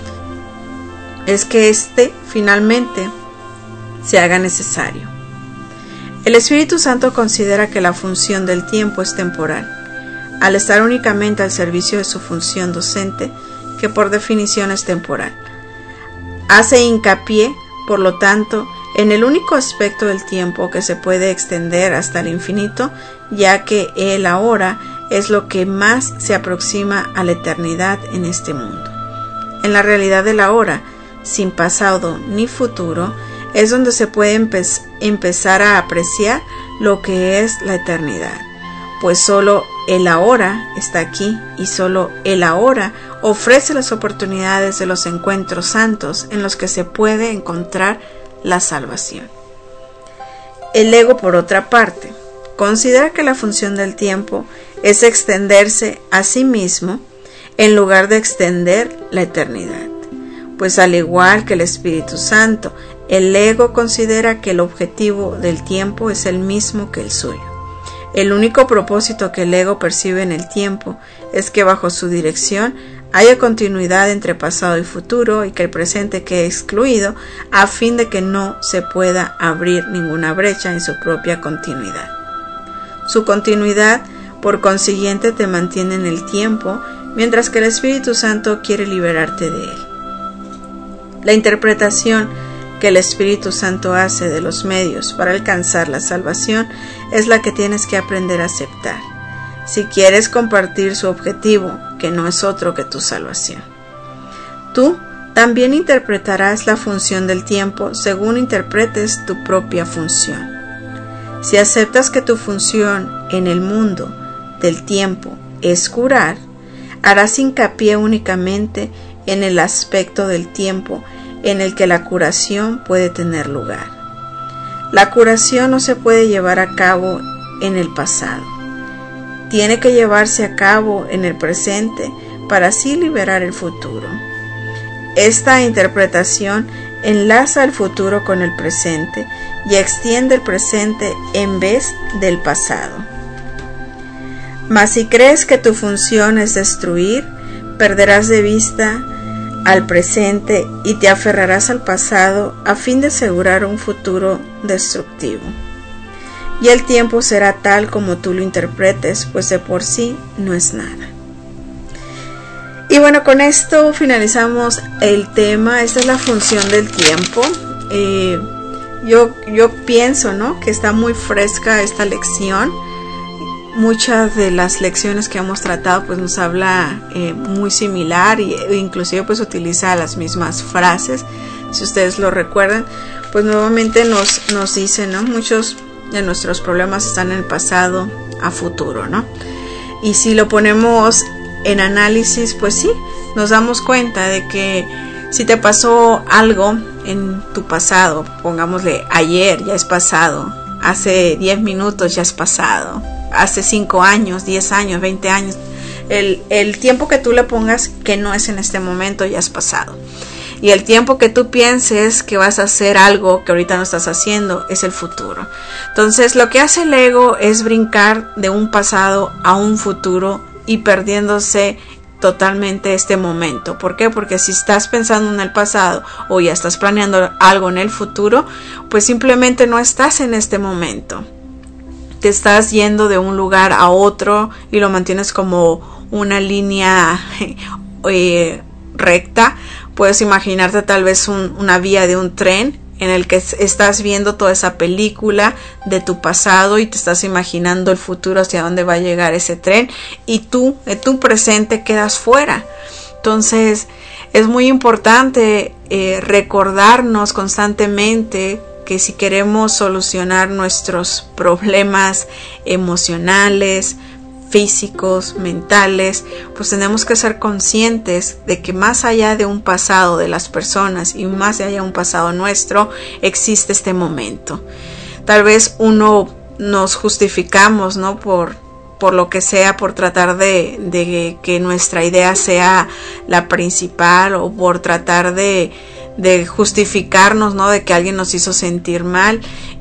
es que éste finalmente se haga necesario. El Espíritu Santo considera que la función del tiempo es temporal, al estar únicamente al servicio de su función docente, que por definición es temporal. Hace hincapié, por lo tanto, en el único aspecto del tiempo que se puede extender hasta el infinito, ya que el ahora es lo que más se aproxima a la eternidad en este mundo. En la realidad del ahora, sin pasado ni futuro, es donde se puede empe- empezar a apreciar lo que es la eternidad, pues solo el ahora está aquí y solo el ahora ofrece las oportunidades de los encuentros santos en los que se puede encontrar la salvación. El ego, por otra parte, considera que la función del tiempo es extenderse a sí mismo en lugar de extender la eternidad, pues al igual que el Espíritu Santo, el ego considera que el objetivo del tiempo es el mismo que el suyo. El único propósito que el ego percibe en el tiempo es que bajo su dirección haya continuidad entre pasado y futuro y que el presente quede excluido a fin de que no se pueda abrir ninguna brecha en su propia continuidad. Su continuidad, por consiguiente, te mantiene en el tiempo, mientras que el Espíritu Santo quiere liberarte de él. La interpretación que el Espíritu Santo hace de los medios para alcanzar la salvación es la que tienes que aprender a aceptar, si quieres compartir su objetivo, que no es otro que tu salvación. Tú también interpretarás la función del tiempo según interpretes tu propia función. Si aceptas que tu función en el mundo del tiempo es curar, harás hincapié únicamente en el aspecto del tiempo en el que la curación puede tener lugar. La curación no se puede llevar a cabo en el pasado. Tiene que llevarse a cabo en el presente para así liberar el futuro. Esta interpretación enlaza el futuro con el presente y extiende el presente en vez del pasado. Mas si crees que tu función es destruir, perderás de vista al presente y te aferrarás al pasado a fin de asegurar un futuro destructivo. Y el tiempo será tal como tú lo interpretes, pues de por sí no es nada. Y bueno, con esto finalizamos el tema. Esta es la función del tiempo. Eh, yo, yo pienso, ¿no?, que está muy fresca esta lección. muchas de las lecciones que hemos tratado pues nos habla eh, muy similar y, e inclusive pues utiliza las mismas frases. Si ustedes lo recuerdan, pues nuevamente nos, nos dice, ¿no? Muchos de nuestros problemas están en el pasado a futuro, ¿no? Y si lo ponemos en análisis, pues sí, nos damos cuenta de que si te pasó algo en tu pasado, pongámosle ayer, ya es pasado, hace diez minutos ya es pasado, hace cinco años, diez años, veinte años, el, el tiempo que tú le pongas que no es en este momento ya es pasado. Y el tiempo que tú pienses que vas a hacer algo que ahorita no estás haciendo es el futuro. Entonces lo que hace el ego es brincar de un pasado a un futuro y perdiéndose totalmente este momento. ¿Por qué? Porque si estás pensando en el pasado o ya estás planeando algo en el futuro, pues simplemente no estás en este momento. Te estás yendo de un lugar a otro y lo mantienes como una línea eh, recta. Puedes imaginarte tal vez un, una vía de un tren en el que estás viendo toda esa película de tu pasado y te estás imaginando el futuro, hacia dónde va a llegar ese tren, y tú, de tu presente, quedas fuera. Entonces es muy importante eh, recordarnos constantemente que si queremos solucionar nuestros problemas emocionales, físicos, mentales, pues tenemos que ser conscientes de que más allá de un pasado de las personas y más allá de un pasado nuestro, existe este momento. Tal vez uno nos justificamos, ¿no? Por, por lo que sea, por tratar de, de que nuestra idea sea la principal, o por tratar de de justificarnos, ¿no? De que alguien nos hizo sentir mal,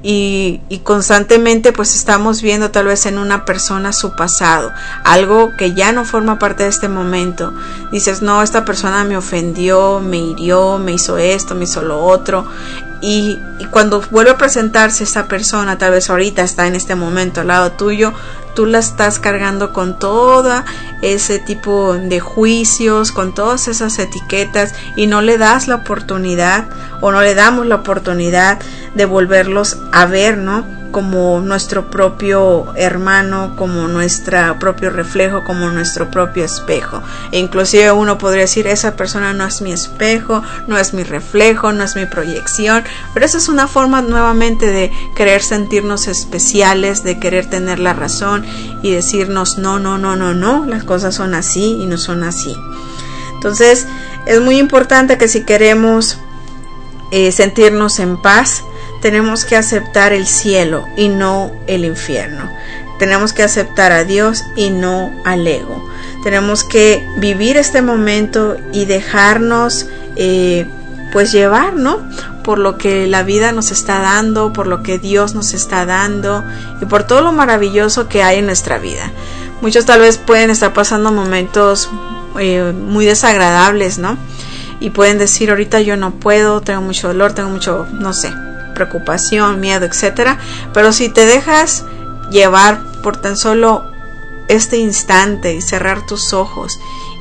y, y constantemente pues estamos viendo tal vez en una persona su pasado, algo que ya no forma parte de este momento. Dices, no, esta persona me ofendió, me hirió, me hizo esto, me hizo lo otro, y, y cuando vuelve a presentarse esta persona, tal vez ahorita está en este momento al lado tuyo, tú la estás cargando con todo ese tipo de juicios, con todas esas etiquetas, y no le das la oportunidad, o no le damos la oportunidad de volverlos a ver, ¿no? Como nuestro propio hermano, como nuestro propio reflejo, como nuestro propio espejo. E inclusive uno podría decir, esa persona no es mi espejo, no es mi reflejo, no es mi proyección, pero esa es una forma nuevamente de querer sentirnos especiales, de querer tener la razón y decirnos, no, no, no, no, no, las cosas son así y no son así. Entonces es muy importante que si queremos eh, sentirnos en paz, tenemos que aceptar el cielo y no el infierno. Tenemos que aceptar a Dios y no al ego. Tenemos que vivir este momento y dejarnos eh, pues llevar, ¿no? Por lo que la vida nos está dando, por lo que Dios nos está dando y por todo lo maravilloso que hay en nuestra vida. Muchos tal vez pueden estar pasando momentos eh, muy desagradables, ¿no? Y pueden decir, ahorita yo no puedo, tengo mucho dolor, tengo mucho, no sé, preocupación, miedo, etcétera. Pero si te dejas llevar por tan solo este instante y cerrar tus ojos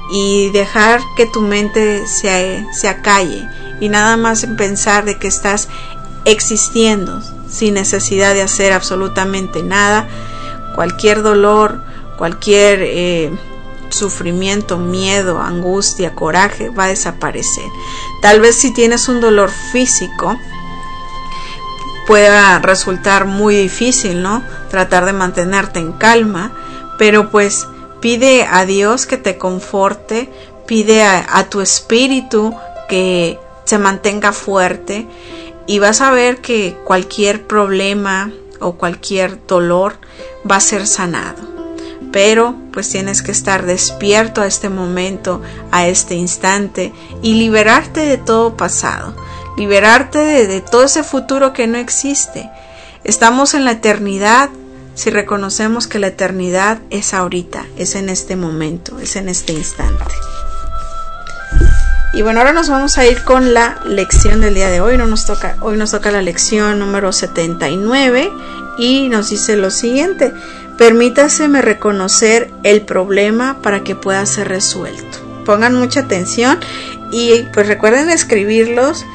y dejar que tu mente se, se acalle y nada más en pensar de que estás existiendo sin necesidad de hacer absolutamente nada, cualquier dolor, cualquier eh, sufrimiento, miedo, angustia, coraje va a desaparecer. Tal vez si tienes un dolor físico pueda resultar muy difícil, ¿no? Tratar de mantenerte en calma, pero pues pide a Dios que te conforte, pide a, a tu espíritu que se mantenga fuerte, y vas a ver que cualquier problema o cualquier dolor va a ser sanado. Pero pues tienes que estar despierto a este momento, a este instante, y liberarte de todo pasado. Liberarte de, de todo ese futuro que no existe. Estamos en la eternidad si reconocemos que la eternidad es ahorita, es en este momento, es en este instante. Y bueno, ahora nos vamos a ir con la lección del día de hoy. No nos toca, hoy nos toca la lección número setenta y nueve y nos dice lo siguiente: permítaseme reconocer el problema para que pueda ser resuelto. Pongan mucha atención y pues recuerden escribirlos.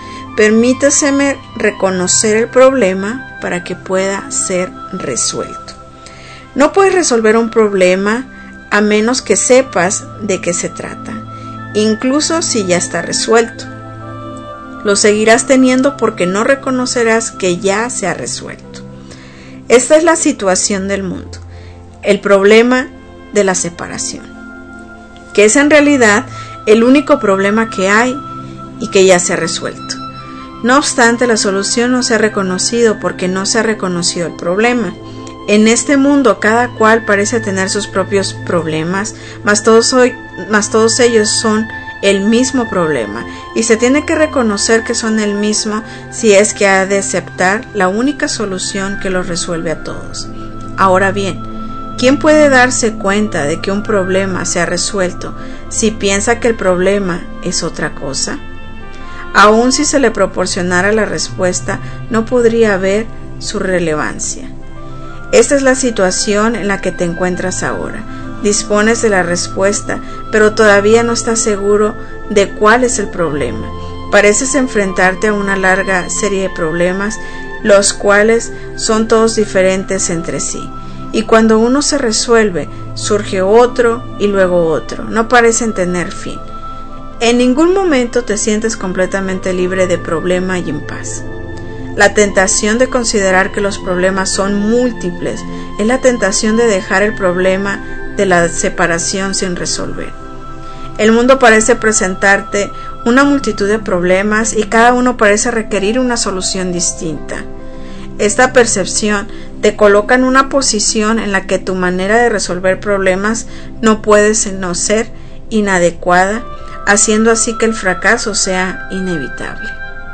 Permítaseme reconocer el problema para que pueda ser resuelto. No puedes resolver un problema a menos que sepas de qué se trata, incluso si ya está resuelto. Lo seguirás teniendo porque no reconocerás que ya se ha resuelto. Esta es la situación del mundo, el problema de la separación, que es en realidad el único problema que hay y que ya se ha resuelto. No obstante, la solución no se ha reconocido porque no se ha reconocido el problema. En este mundo cada cual parece tener sus propios problemas, mas todos, hoy, mas todos ellos son el mismo problema y se tiene que reconocer que son el mismo si es que ha de aceptar la única solución que los resuelve a todos. Ahora bien, ¿quién puede darse cuenta de que un problema se ha resuelto si piensa que el problema es otra cosa? Aun si se le proporcionara la respuesta, no podría ver su relevancia. Esta es la situación en la que te encuentras ahora. Dispones de la respuesta, pero todavía no estás seguro de cuál es el problema. Pareces enfrentarte a una larga serie de problemas, los cuales son todos diferentes entre sí. Y cuando uno se resuelve, surge otro y luego otro. No parecen tener fin. En ningún momento te sientes completamente libre de problema y en paz. La tentación de considerar que los problemas son múltiples es la tentación de dejar el problema de la separación sin resolver. El mundo parece presentarte una multitud de problemas y cada uno parece requerir una solución distinta. Esta percepción te coloca en una posición en la que tu manera de resolver problemas no puede sino ser inadecuada, haciendo así que el fracaso sea inevitable.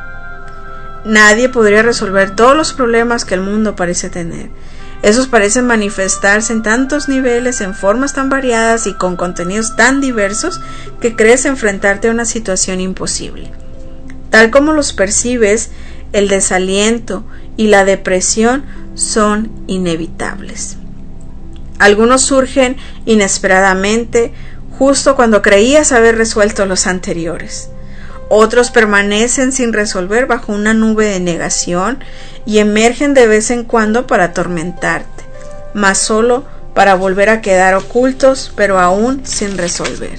Nadie podría resolver todos los problemas que el mundo parece tener. Esos parecen manifestarse en tantos niveles, en formas tan variadas y con contenidos tan diversos que crees enfrentarte a una situación imposible. Tal como los percibes, el desaliento y la depresión son inevitables. Algunos surgen inesperadamente, justo cuando creías haber resuelto los anteriores. Otros permanecen sin resolver bajo una nube de negación y emergen de vez en cuando para atormentarte, mas solo para volver a quedar ocultos, pero aún sin resolver.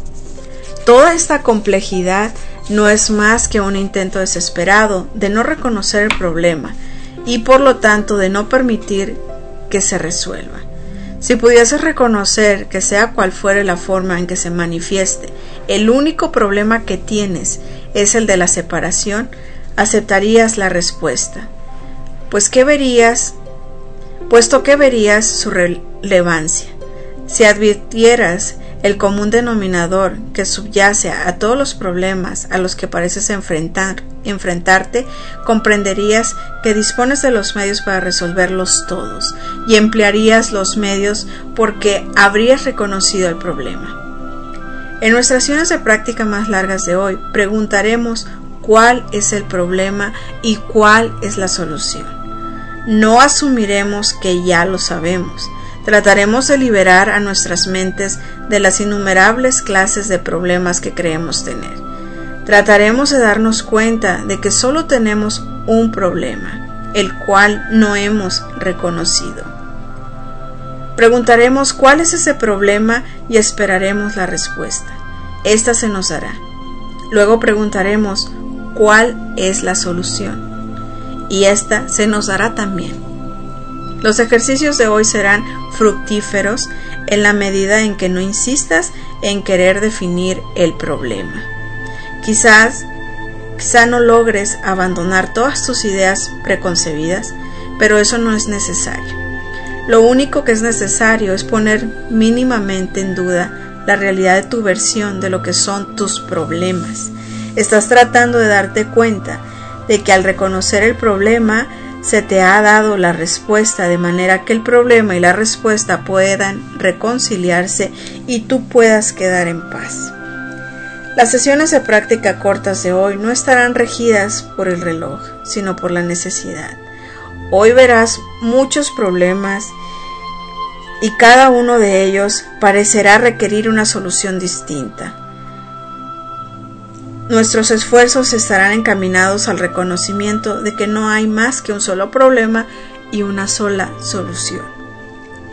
Toda esta complejidad no es más que un intento desesperado de no reconocer el problema y por lo tanto de no permitir que se resuelva. Si pudieses reconocer que sea cual fuere la forma en que se manifieste, el único problema que tienes es el de la separación, aceptarías la respuesta. Pues ¿qué verías? Puesto que verías su relevancia. Si advirtieras el común denominador que subyace a todos los problemas a los que pareces enfrentar, enfrentarte, comprenderías que dispones de los medios para resolverlos todos y emplearías los medios porque habrías reconocido el problema. En nuestras sesiones de práctica más largas de hoy, preguntaremos cuál es el problema y cuál es la solución. No asumiremos que ya lo sabemos. Trataremos de liberar a nuestras mentes de las innumerables clases de problemas que creemos tener. Trataremos de darnos cuenta de que solo tenemos un problema, el cual no hemos reconocido. Preguntaremos cuál es ese problema y esperaremos la respuesta. Esta se nos dará. Luego preguntaremos cuál es la solución y esta se nos dará también. Los ejercicios de hoy serán fructíferos en la medida en que no insistas en querer definir el problema. Quizás, quizá no logres abandonar todas tus ideas preconcebidas, pero eso no es necesario. Lo único que es necesario es poner mínimamente en duda la realidad de tu versión de lo que son tus problemas. Estás tratando de darte cuenta de que al reconocer el problema se te ha dado la respuesta de manera que el problema y la respuesta puedan reconciliarse y tú puedas quedar en paz. Las sesiones de práctica cortas de hoy no estarán regidas por el reloj, sino por la necesidad. Hoy verás muchos problemas y cada uno de ellos parecerá requerir una solución distinta. Nuestros esfuerzos estarán encaminados al reconocimiento de que no hay más que un solo problema y una sola solución.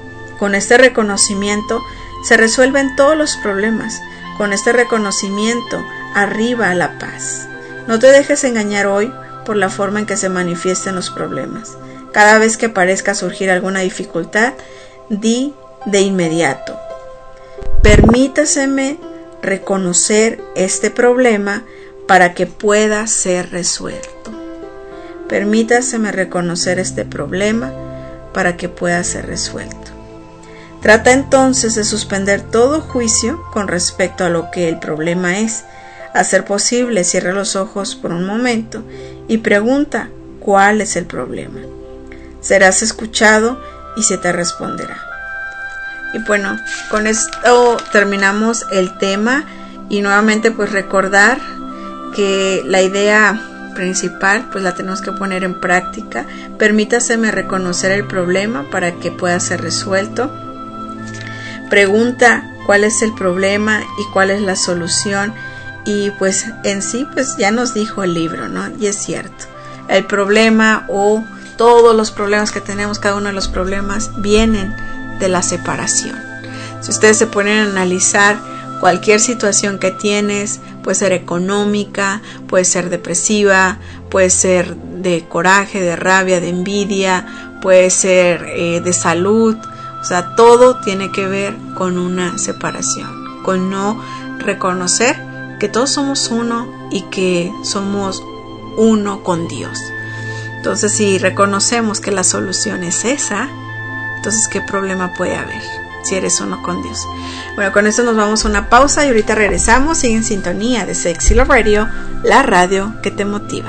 con este reconocimiento se resuelven todos los problemas. Con este reconocimiento arriba la paz. No te dejes engañar hoy por la forma en que se manifiesten los problemas. Cada vez que parezca surgir alguna dificultad, di de inmediato: permítaseme reconocer este problema para que pueda ser resuelto. Permítaseme reconocer este problema para que pueda ser resuelto. Trata entonces de suspender todo juicio con respecto a lo que el problema es. A ser posible, cierra los ojos por un momento y pregunta cuál es el problema. Serás escuchado y se te responderá. Y bueno, con esto terminamos el tema y nuevamente pues recordar que la idea principal pues la tenemos que poner en práctica. Permítaseme reconocer el problema para que pueda ser resuelto. Pregunta cuál es el problema y cuál es la solución, y pues en sí pues ya nos dijo el libro, ¿no? Y es cierto, el problema o todos los problemas que tenemos, cada uno de los problemas vienen de la separación. Si ustedes se ponen a analizar cualquier situación que tienes, puede ser económica, puede ser depresiva, puede ser de coraje, de rabia, de envidia, puede ser eh, de salud. O sea, todo tiene que ver con una separación, con no reconocer que todos somos uno y que somos uno con Dios. Entonces, si reconocemos que la solución es esa, entonces, ¿qué problema puede haber si eres uno con Dios? Bueno, con esto nos vamos a una pausa y ahorita regresamos. Sigue en sintonía de Sexy Love Radio, la radio que te motiva.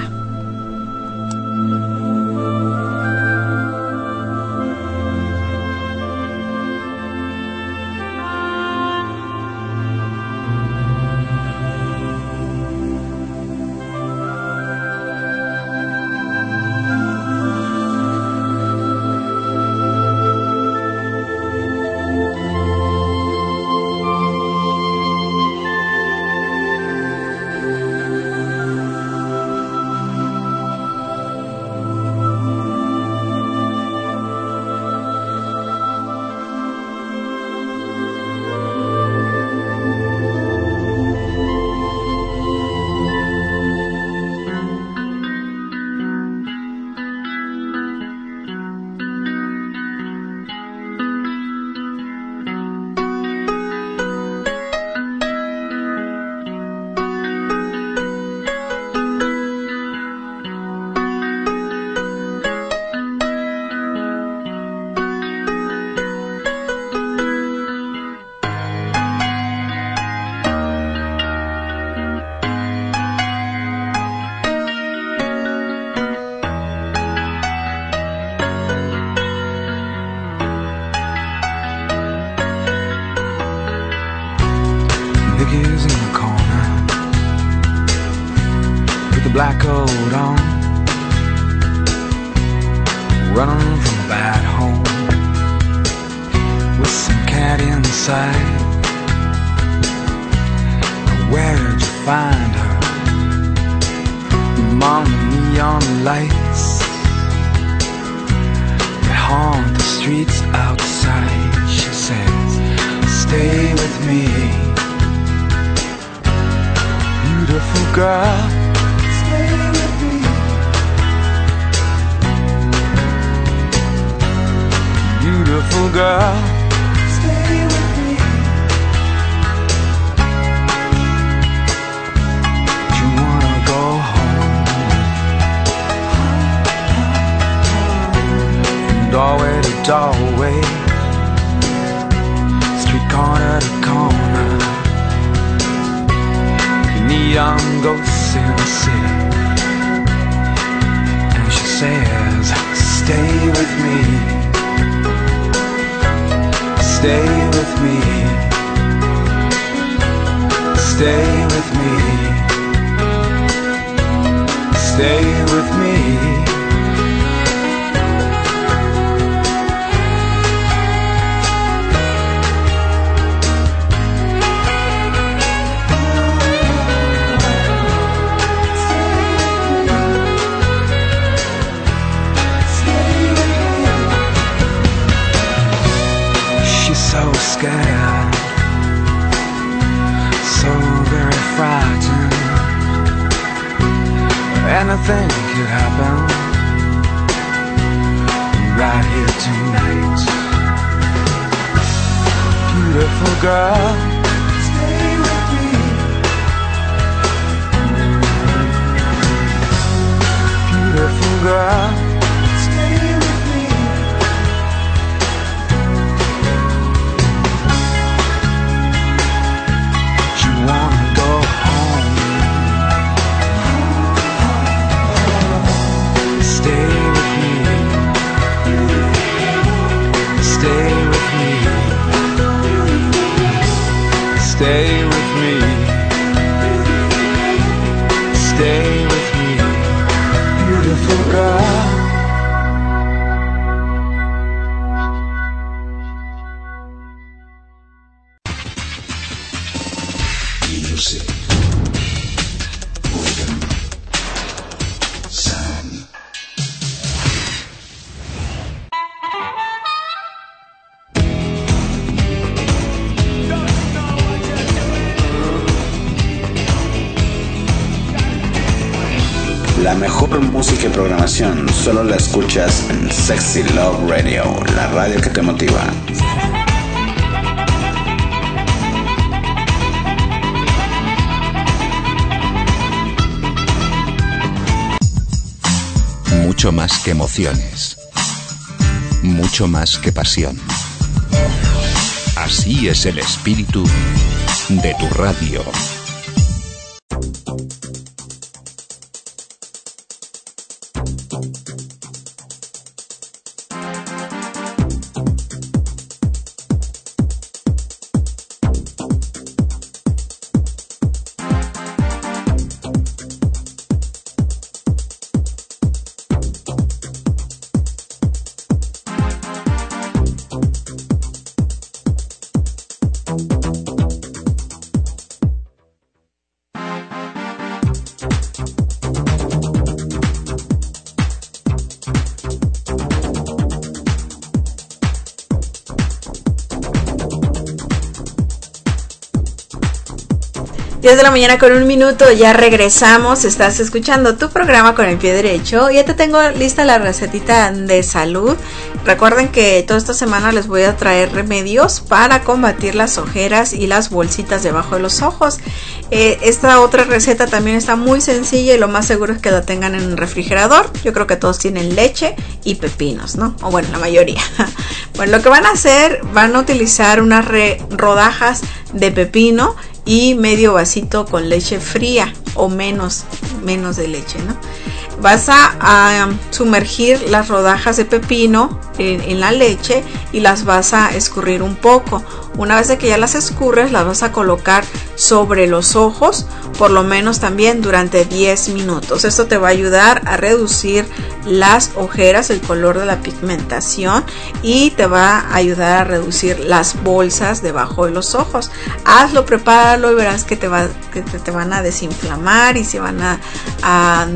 Black coat on, running from a bad home, with some cat inside. Where'd you find her? Among the neon lights that haunt the streets outside. She says, stay with me, beautiful girl. Beautiful girl, stay with me. Do you wanna go home? From doorway to doorway, street corner to corner, the neon ghosts in the city. And she says, stay with me. Stay with me, stay with me, stay with me. scared, so very frightened. Anything could happen right here tonight. Beautiful girl, stay with me. Beautiful girl, stay with me. You wanna go home? Stay with me. Stay with me. Stay with me. Stay with me. Beautiful girl. Music. Rhythm. Sound. La mejor música y programación solo la escuchas en Sexy Love Radio, la radio que te motiva. Mucho más que emociones. Mucho más que pasión. Así es el espíritu de tu radio. diez de la mañana con un minuto, ya regresamos. Estás escuchando tu programa Con el Pie Derecho. Ya te tengo lista la recetita de salud. Recuerden que toda esta semana les voy a traer remedios para combatir las ojeras y las bolsitas debajo de los ojos. Eh, esta otra receta también está muy sencilla y lo más seguro es que la tengan en el refrigerador. Yo creo que todos tienen leche y pepinos, ¿no? O bueno, la mayoría. Bueno, lo que van a hacer, van a utilizar unas re- rodajas de pepino y medio vasito con leche fría o menos, menos de leche, ¿no? Vas a, a sumergir las rodajas de pepino en, en la leche y las vas a escurrir un poco. Una vez de que ya las escurres, las vas a colocar sobre los ojos, por lo menos también durante diez minutos. Esto te va a ayudar a reducir las ojeras, el color de la pigmentación, y te va a ayudar a reducir las bolsas debajo de los ojos. Hazlo, prepáralo y verás que te, va, que te, te van a desinflamar y se van a, a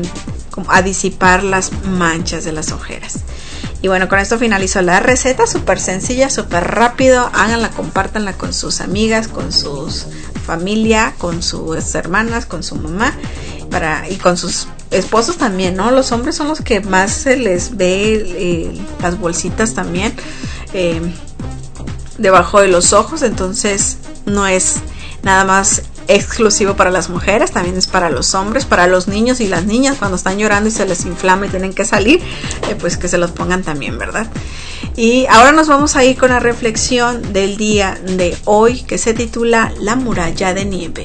a disipar las manchas de las ojeras. Y bueno, con esto finalizo la receta, súper sencilla, súper rápido. Háganla, compártanla con sus amigas, con sus familia, con sus hermanas, con su mamá, para, y con sus esposos también, ¿no? Los hombres son los que más se les ve eh, las bolsitas también eh, debajo de los ojos, entonces no es nada más exclusivo para las mujeres, también es para los hombres, para los niños y las niñas cuando están llorando y se les inflama y tienen que salir, eh, pues que se los pongan también, ¿verdad? Y ahora nos vamos a ir con la reflexión del día de hoy, que se titula La muralla de nieve.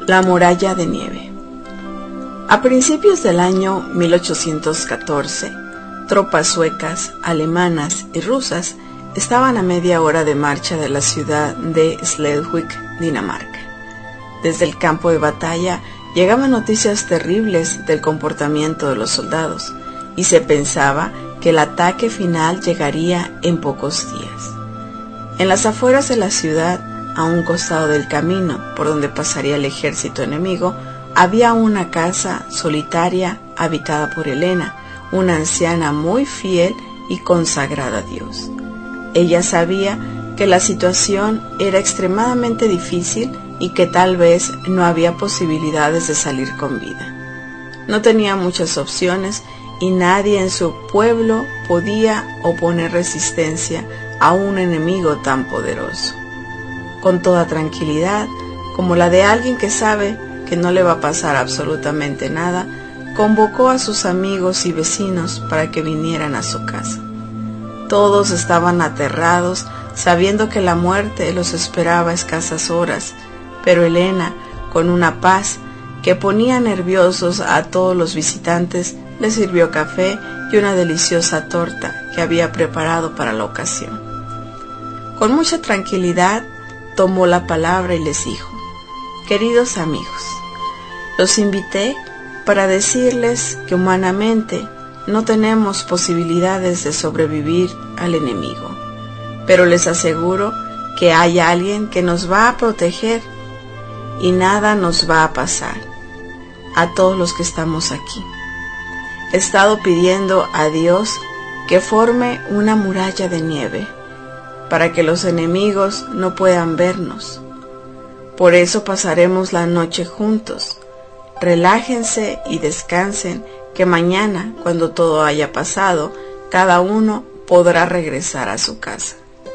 La muralla de nieve. A principios del año mil ochocientos catorce, tropas suecas, alemanas y rusas estaban a media hora de marcha de la ciudad de Slesvig, Dinamarca. Desde el campo de batalla llegaban noticias terribles del comportamiento de los soldados y se pensaba que el ataque final llegaría en pocos días. En las afueras de la ciudad, a un costado del camino por donde pasaría el ejército enemigo, había una casa solitaria habitada por Elena, una anciana muy fiel y consagrada a Dios. Ella sabía que la situación era extremadamente difícil y que tal vez no había posibilidades de salir con vida. No tenía muchas opciones y nadie en su pueblo podía oponer resistencia a un enemigo tan poderoso. Con toda tranquilidad, como la de alguien que sabe que no le va a pasar absolutamente nada, convocó a sus amigos y vecinos para que vinieran a su casa. Todos estaban aterrados, sabiendo que la muerte los esperaba a escasas horas, pero Elena, con una paz que ponía nerviosos a todos los visitantes, les sirvió café y una deliciosa torta que había preparado para la ocasión. Con mucha tranquilidad, tomó la palabra y les dijo: queridos amigos, los invité para decirles que humanamente no tenemos posibilidades de sobrevivir al enemigo, pero les aseguro que hay alguien que nos va a proteger y nada nos va a pasar a todos los que estamos aquí. He estado pidiendo a Dios que forme una muralla de nieve para que los enemigos no puedan vernos. Por eso pasaremos la noche juntos. Relájense y descansen, que mañana, cuando todo haya pasado, cada uno podrá regresar a su casa.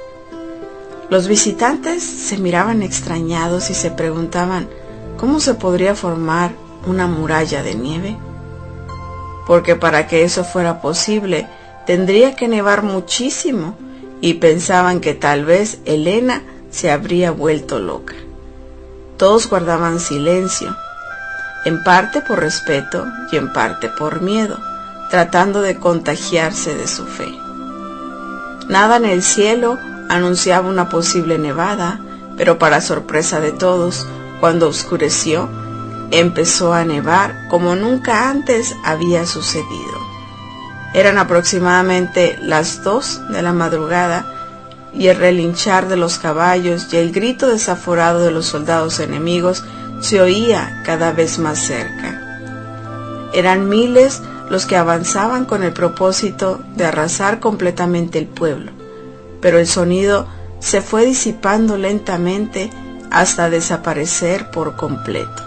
Los visitantes se miraban extrañados y se preguntaban cómo se podría formar una muralla de nieve, porque para que eso fuera posible tendría que nevar muchísimo, y pensaban que tal vez Elena se habría vuelto loca. Todos guardaban silencio, en parte por respeto y en parte por miedo, tratando de contagiarse de su fe. Nada en el cielo anunciaba una posible nevada, pero para sorpresa de todos, cuando oscureció, empezó a nevar como nunca antes había sucedido. Eran aproximadamente las dos de la madrugada y el relinchar de los caballos y el grito desaforado de los soldados enemigos se oía cada vez más cerca. Eran miles los que avanzaban con el propósito de arrasar completamente el pueblo, pero el sonido se fue disipando lentamente hasta desaparecer por completo.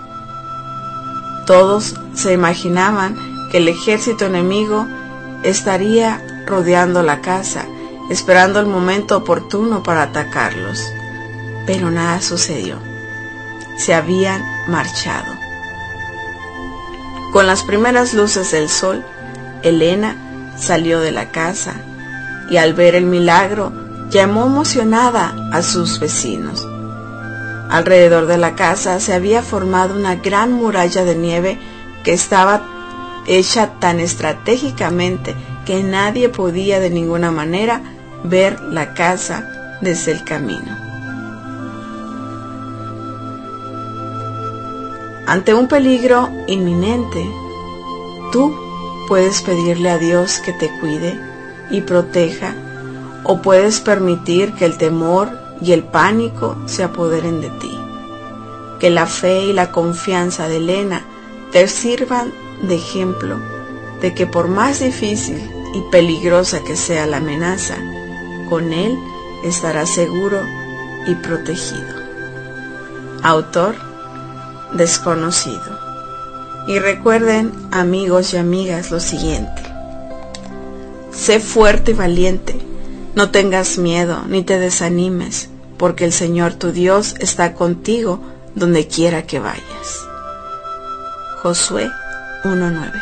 Todos se imaginaban que el ejército enemigo estaría rodeando la casa, esperando el momento oportuno para atacarlos. Pero nada sucedió. Se habían marchado. Con las primeras luces del sol, Elena salió de la casa y al ver el milagro llamó emocionada a sus vecinos. Alrededor de la casa se había formado una gran muralla de nieve que estaba hecha tan estratégicamente que nadie podía de ninguna manera ver la casa desde el camino. Ante un peligro inminente, tú puedes pedirle a Dios que te cuide y proteja, o puedes permitir que el temor y el pánico se apoderen de ti. Que la fe y la confianza de Elena te sirvan de ejemplo de que por más difícil y peligrosa que sea la amenaza, con Él estarás seguro y protegido. Autor desconocido. Y recuerden, amigos y amigas, lo siguiente: sé fuerte y valiente, no tengas miedo ni te desanimes, porque el Señor tu Dios está contigo donde quiera que vayas. Josué uno nueve.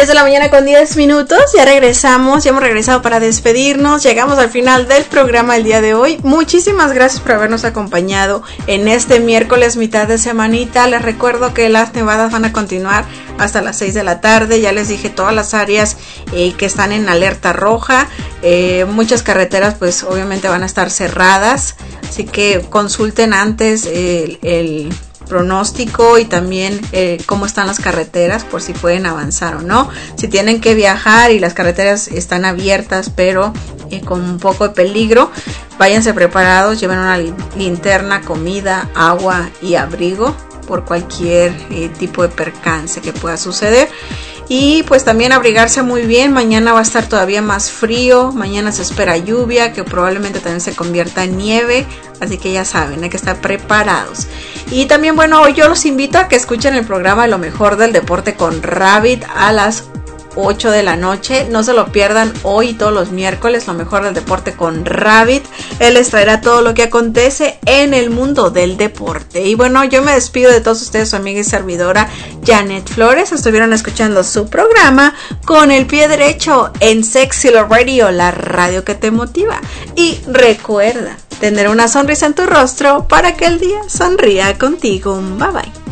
diez de la mañana con diez minutos, ya regresamos, ya hemos regresado para despedirnos, llegamos al final del programa del día de hoy. Muchísimas gracias por habernos acompañado en este miércoles mitad de semanita. Les recuerdo que las nevadas van a continuar hasta las seis de la tarde, ya les dije todas las áreas eh, que están en alerta roja, eh, muchas carreteras pues obviamente van a estar cerradas, así que consulten antes el, el pronóstico y también eh, cómo están las carreteras por si pueden avanzar o no. Si tienen que viajar y las carreteras están abiertas pero eh, con un poco de peligro, váyanse preparados, lleven una linterna, comida, agua y abrigo por cualquier eh, tipo de percance que pueda suceder. Y pues también abrigarse muy bien, mañana va a estar todavía más frío, mañana se espera lluvia que probablemente también se convierta en nieve, así que ya saben, hay que estar preparados. Y también bueno, hoy yo los invito a que escuchen el programa Lo Mejor del Deporte con Rabbit a las ocho de la noche, no se lo pierdan hoy y todos los miércoles, Lo Mejor del Deporte con Rabbit. Él les traerá todo lo que acontece en el mundo del deporte. Y bueno, yo me despido de todos ustedes, su amiga y servidora Janet Flores. Estuvieron escuchando su programa Con el Pie Derecho en Sexy Love Radio, la radio que te motiva. Y recuerda tener una sonrisa en tu rostro para que el día sonría contigo. Bye bye.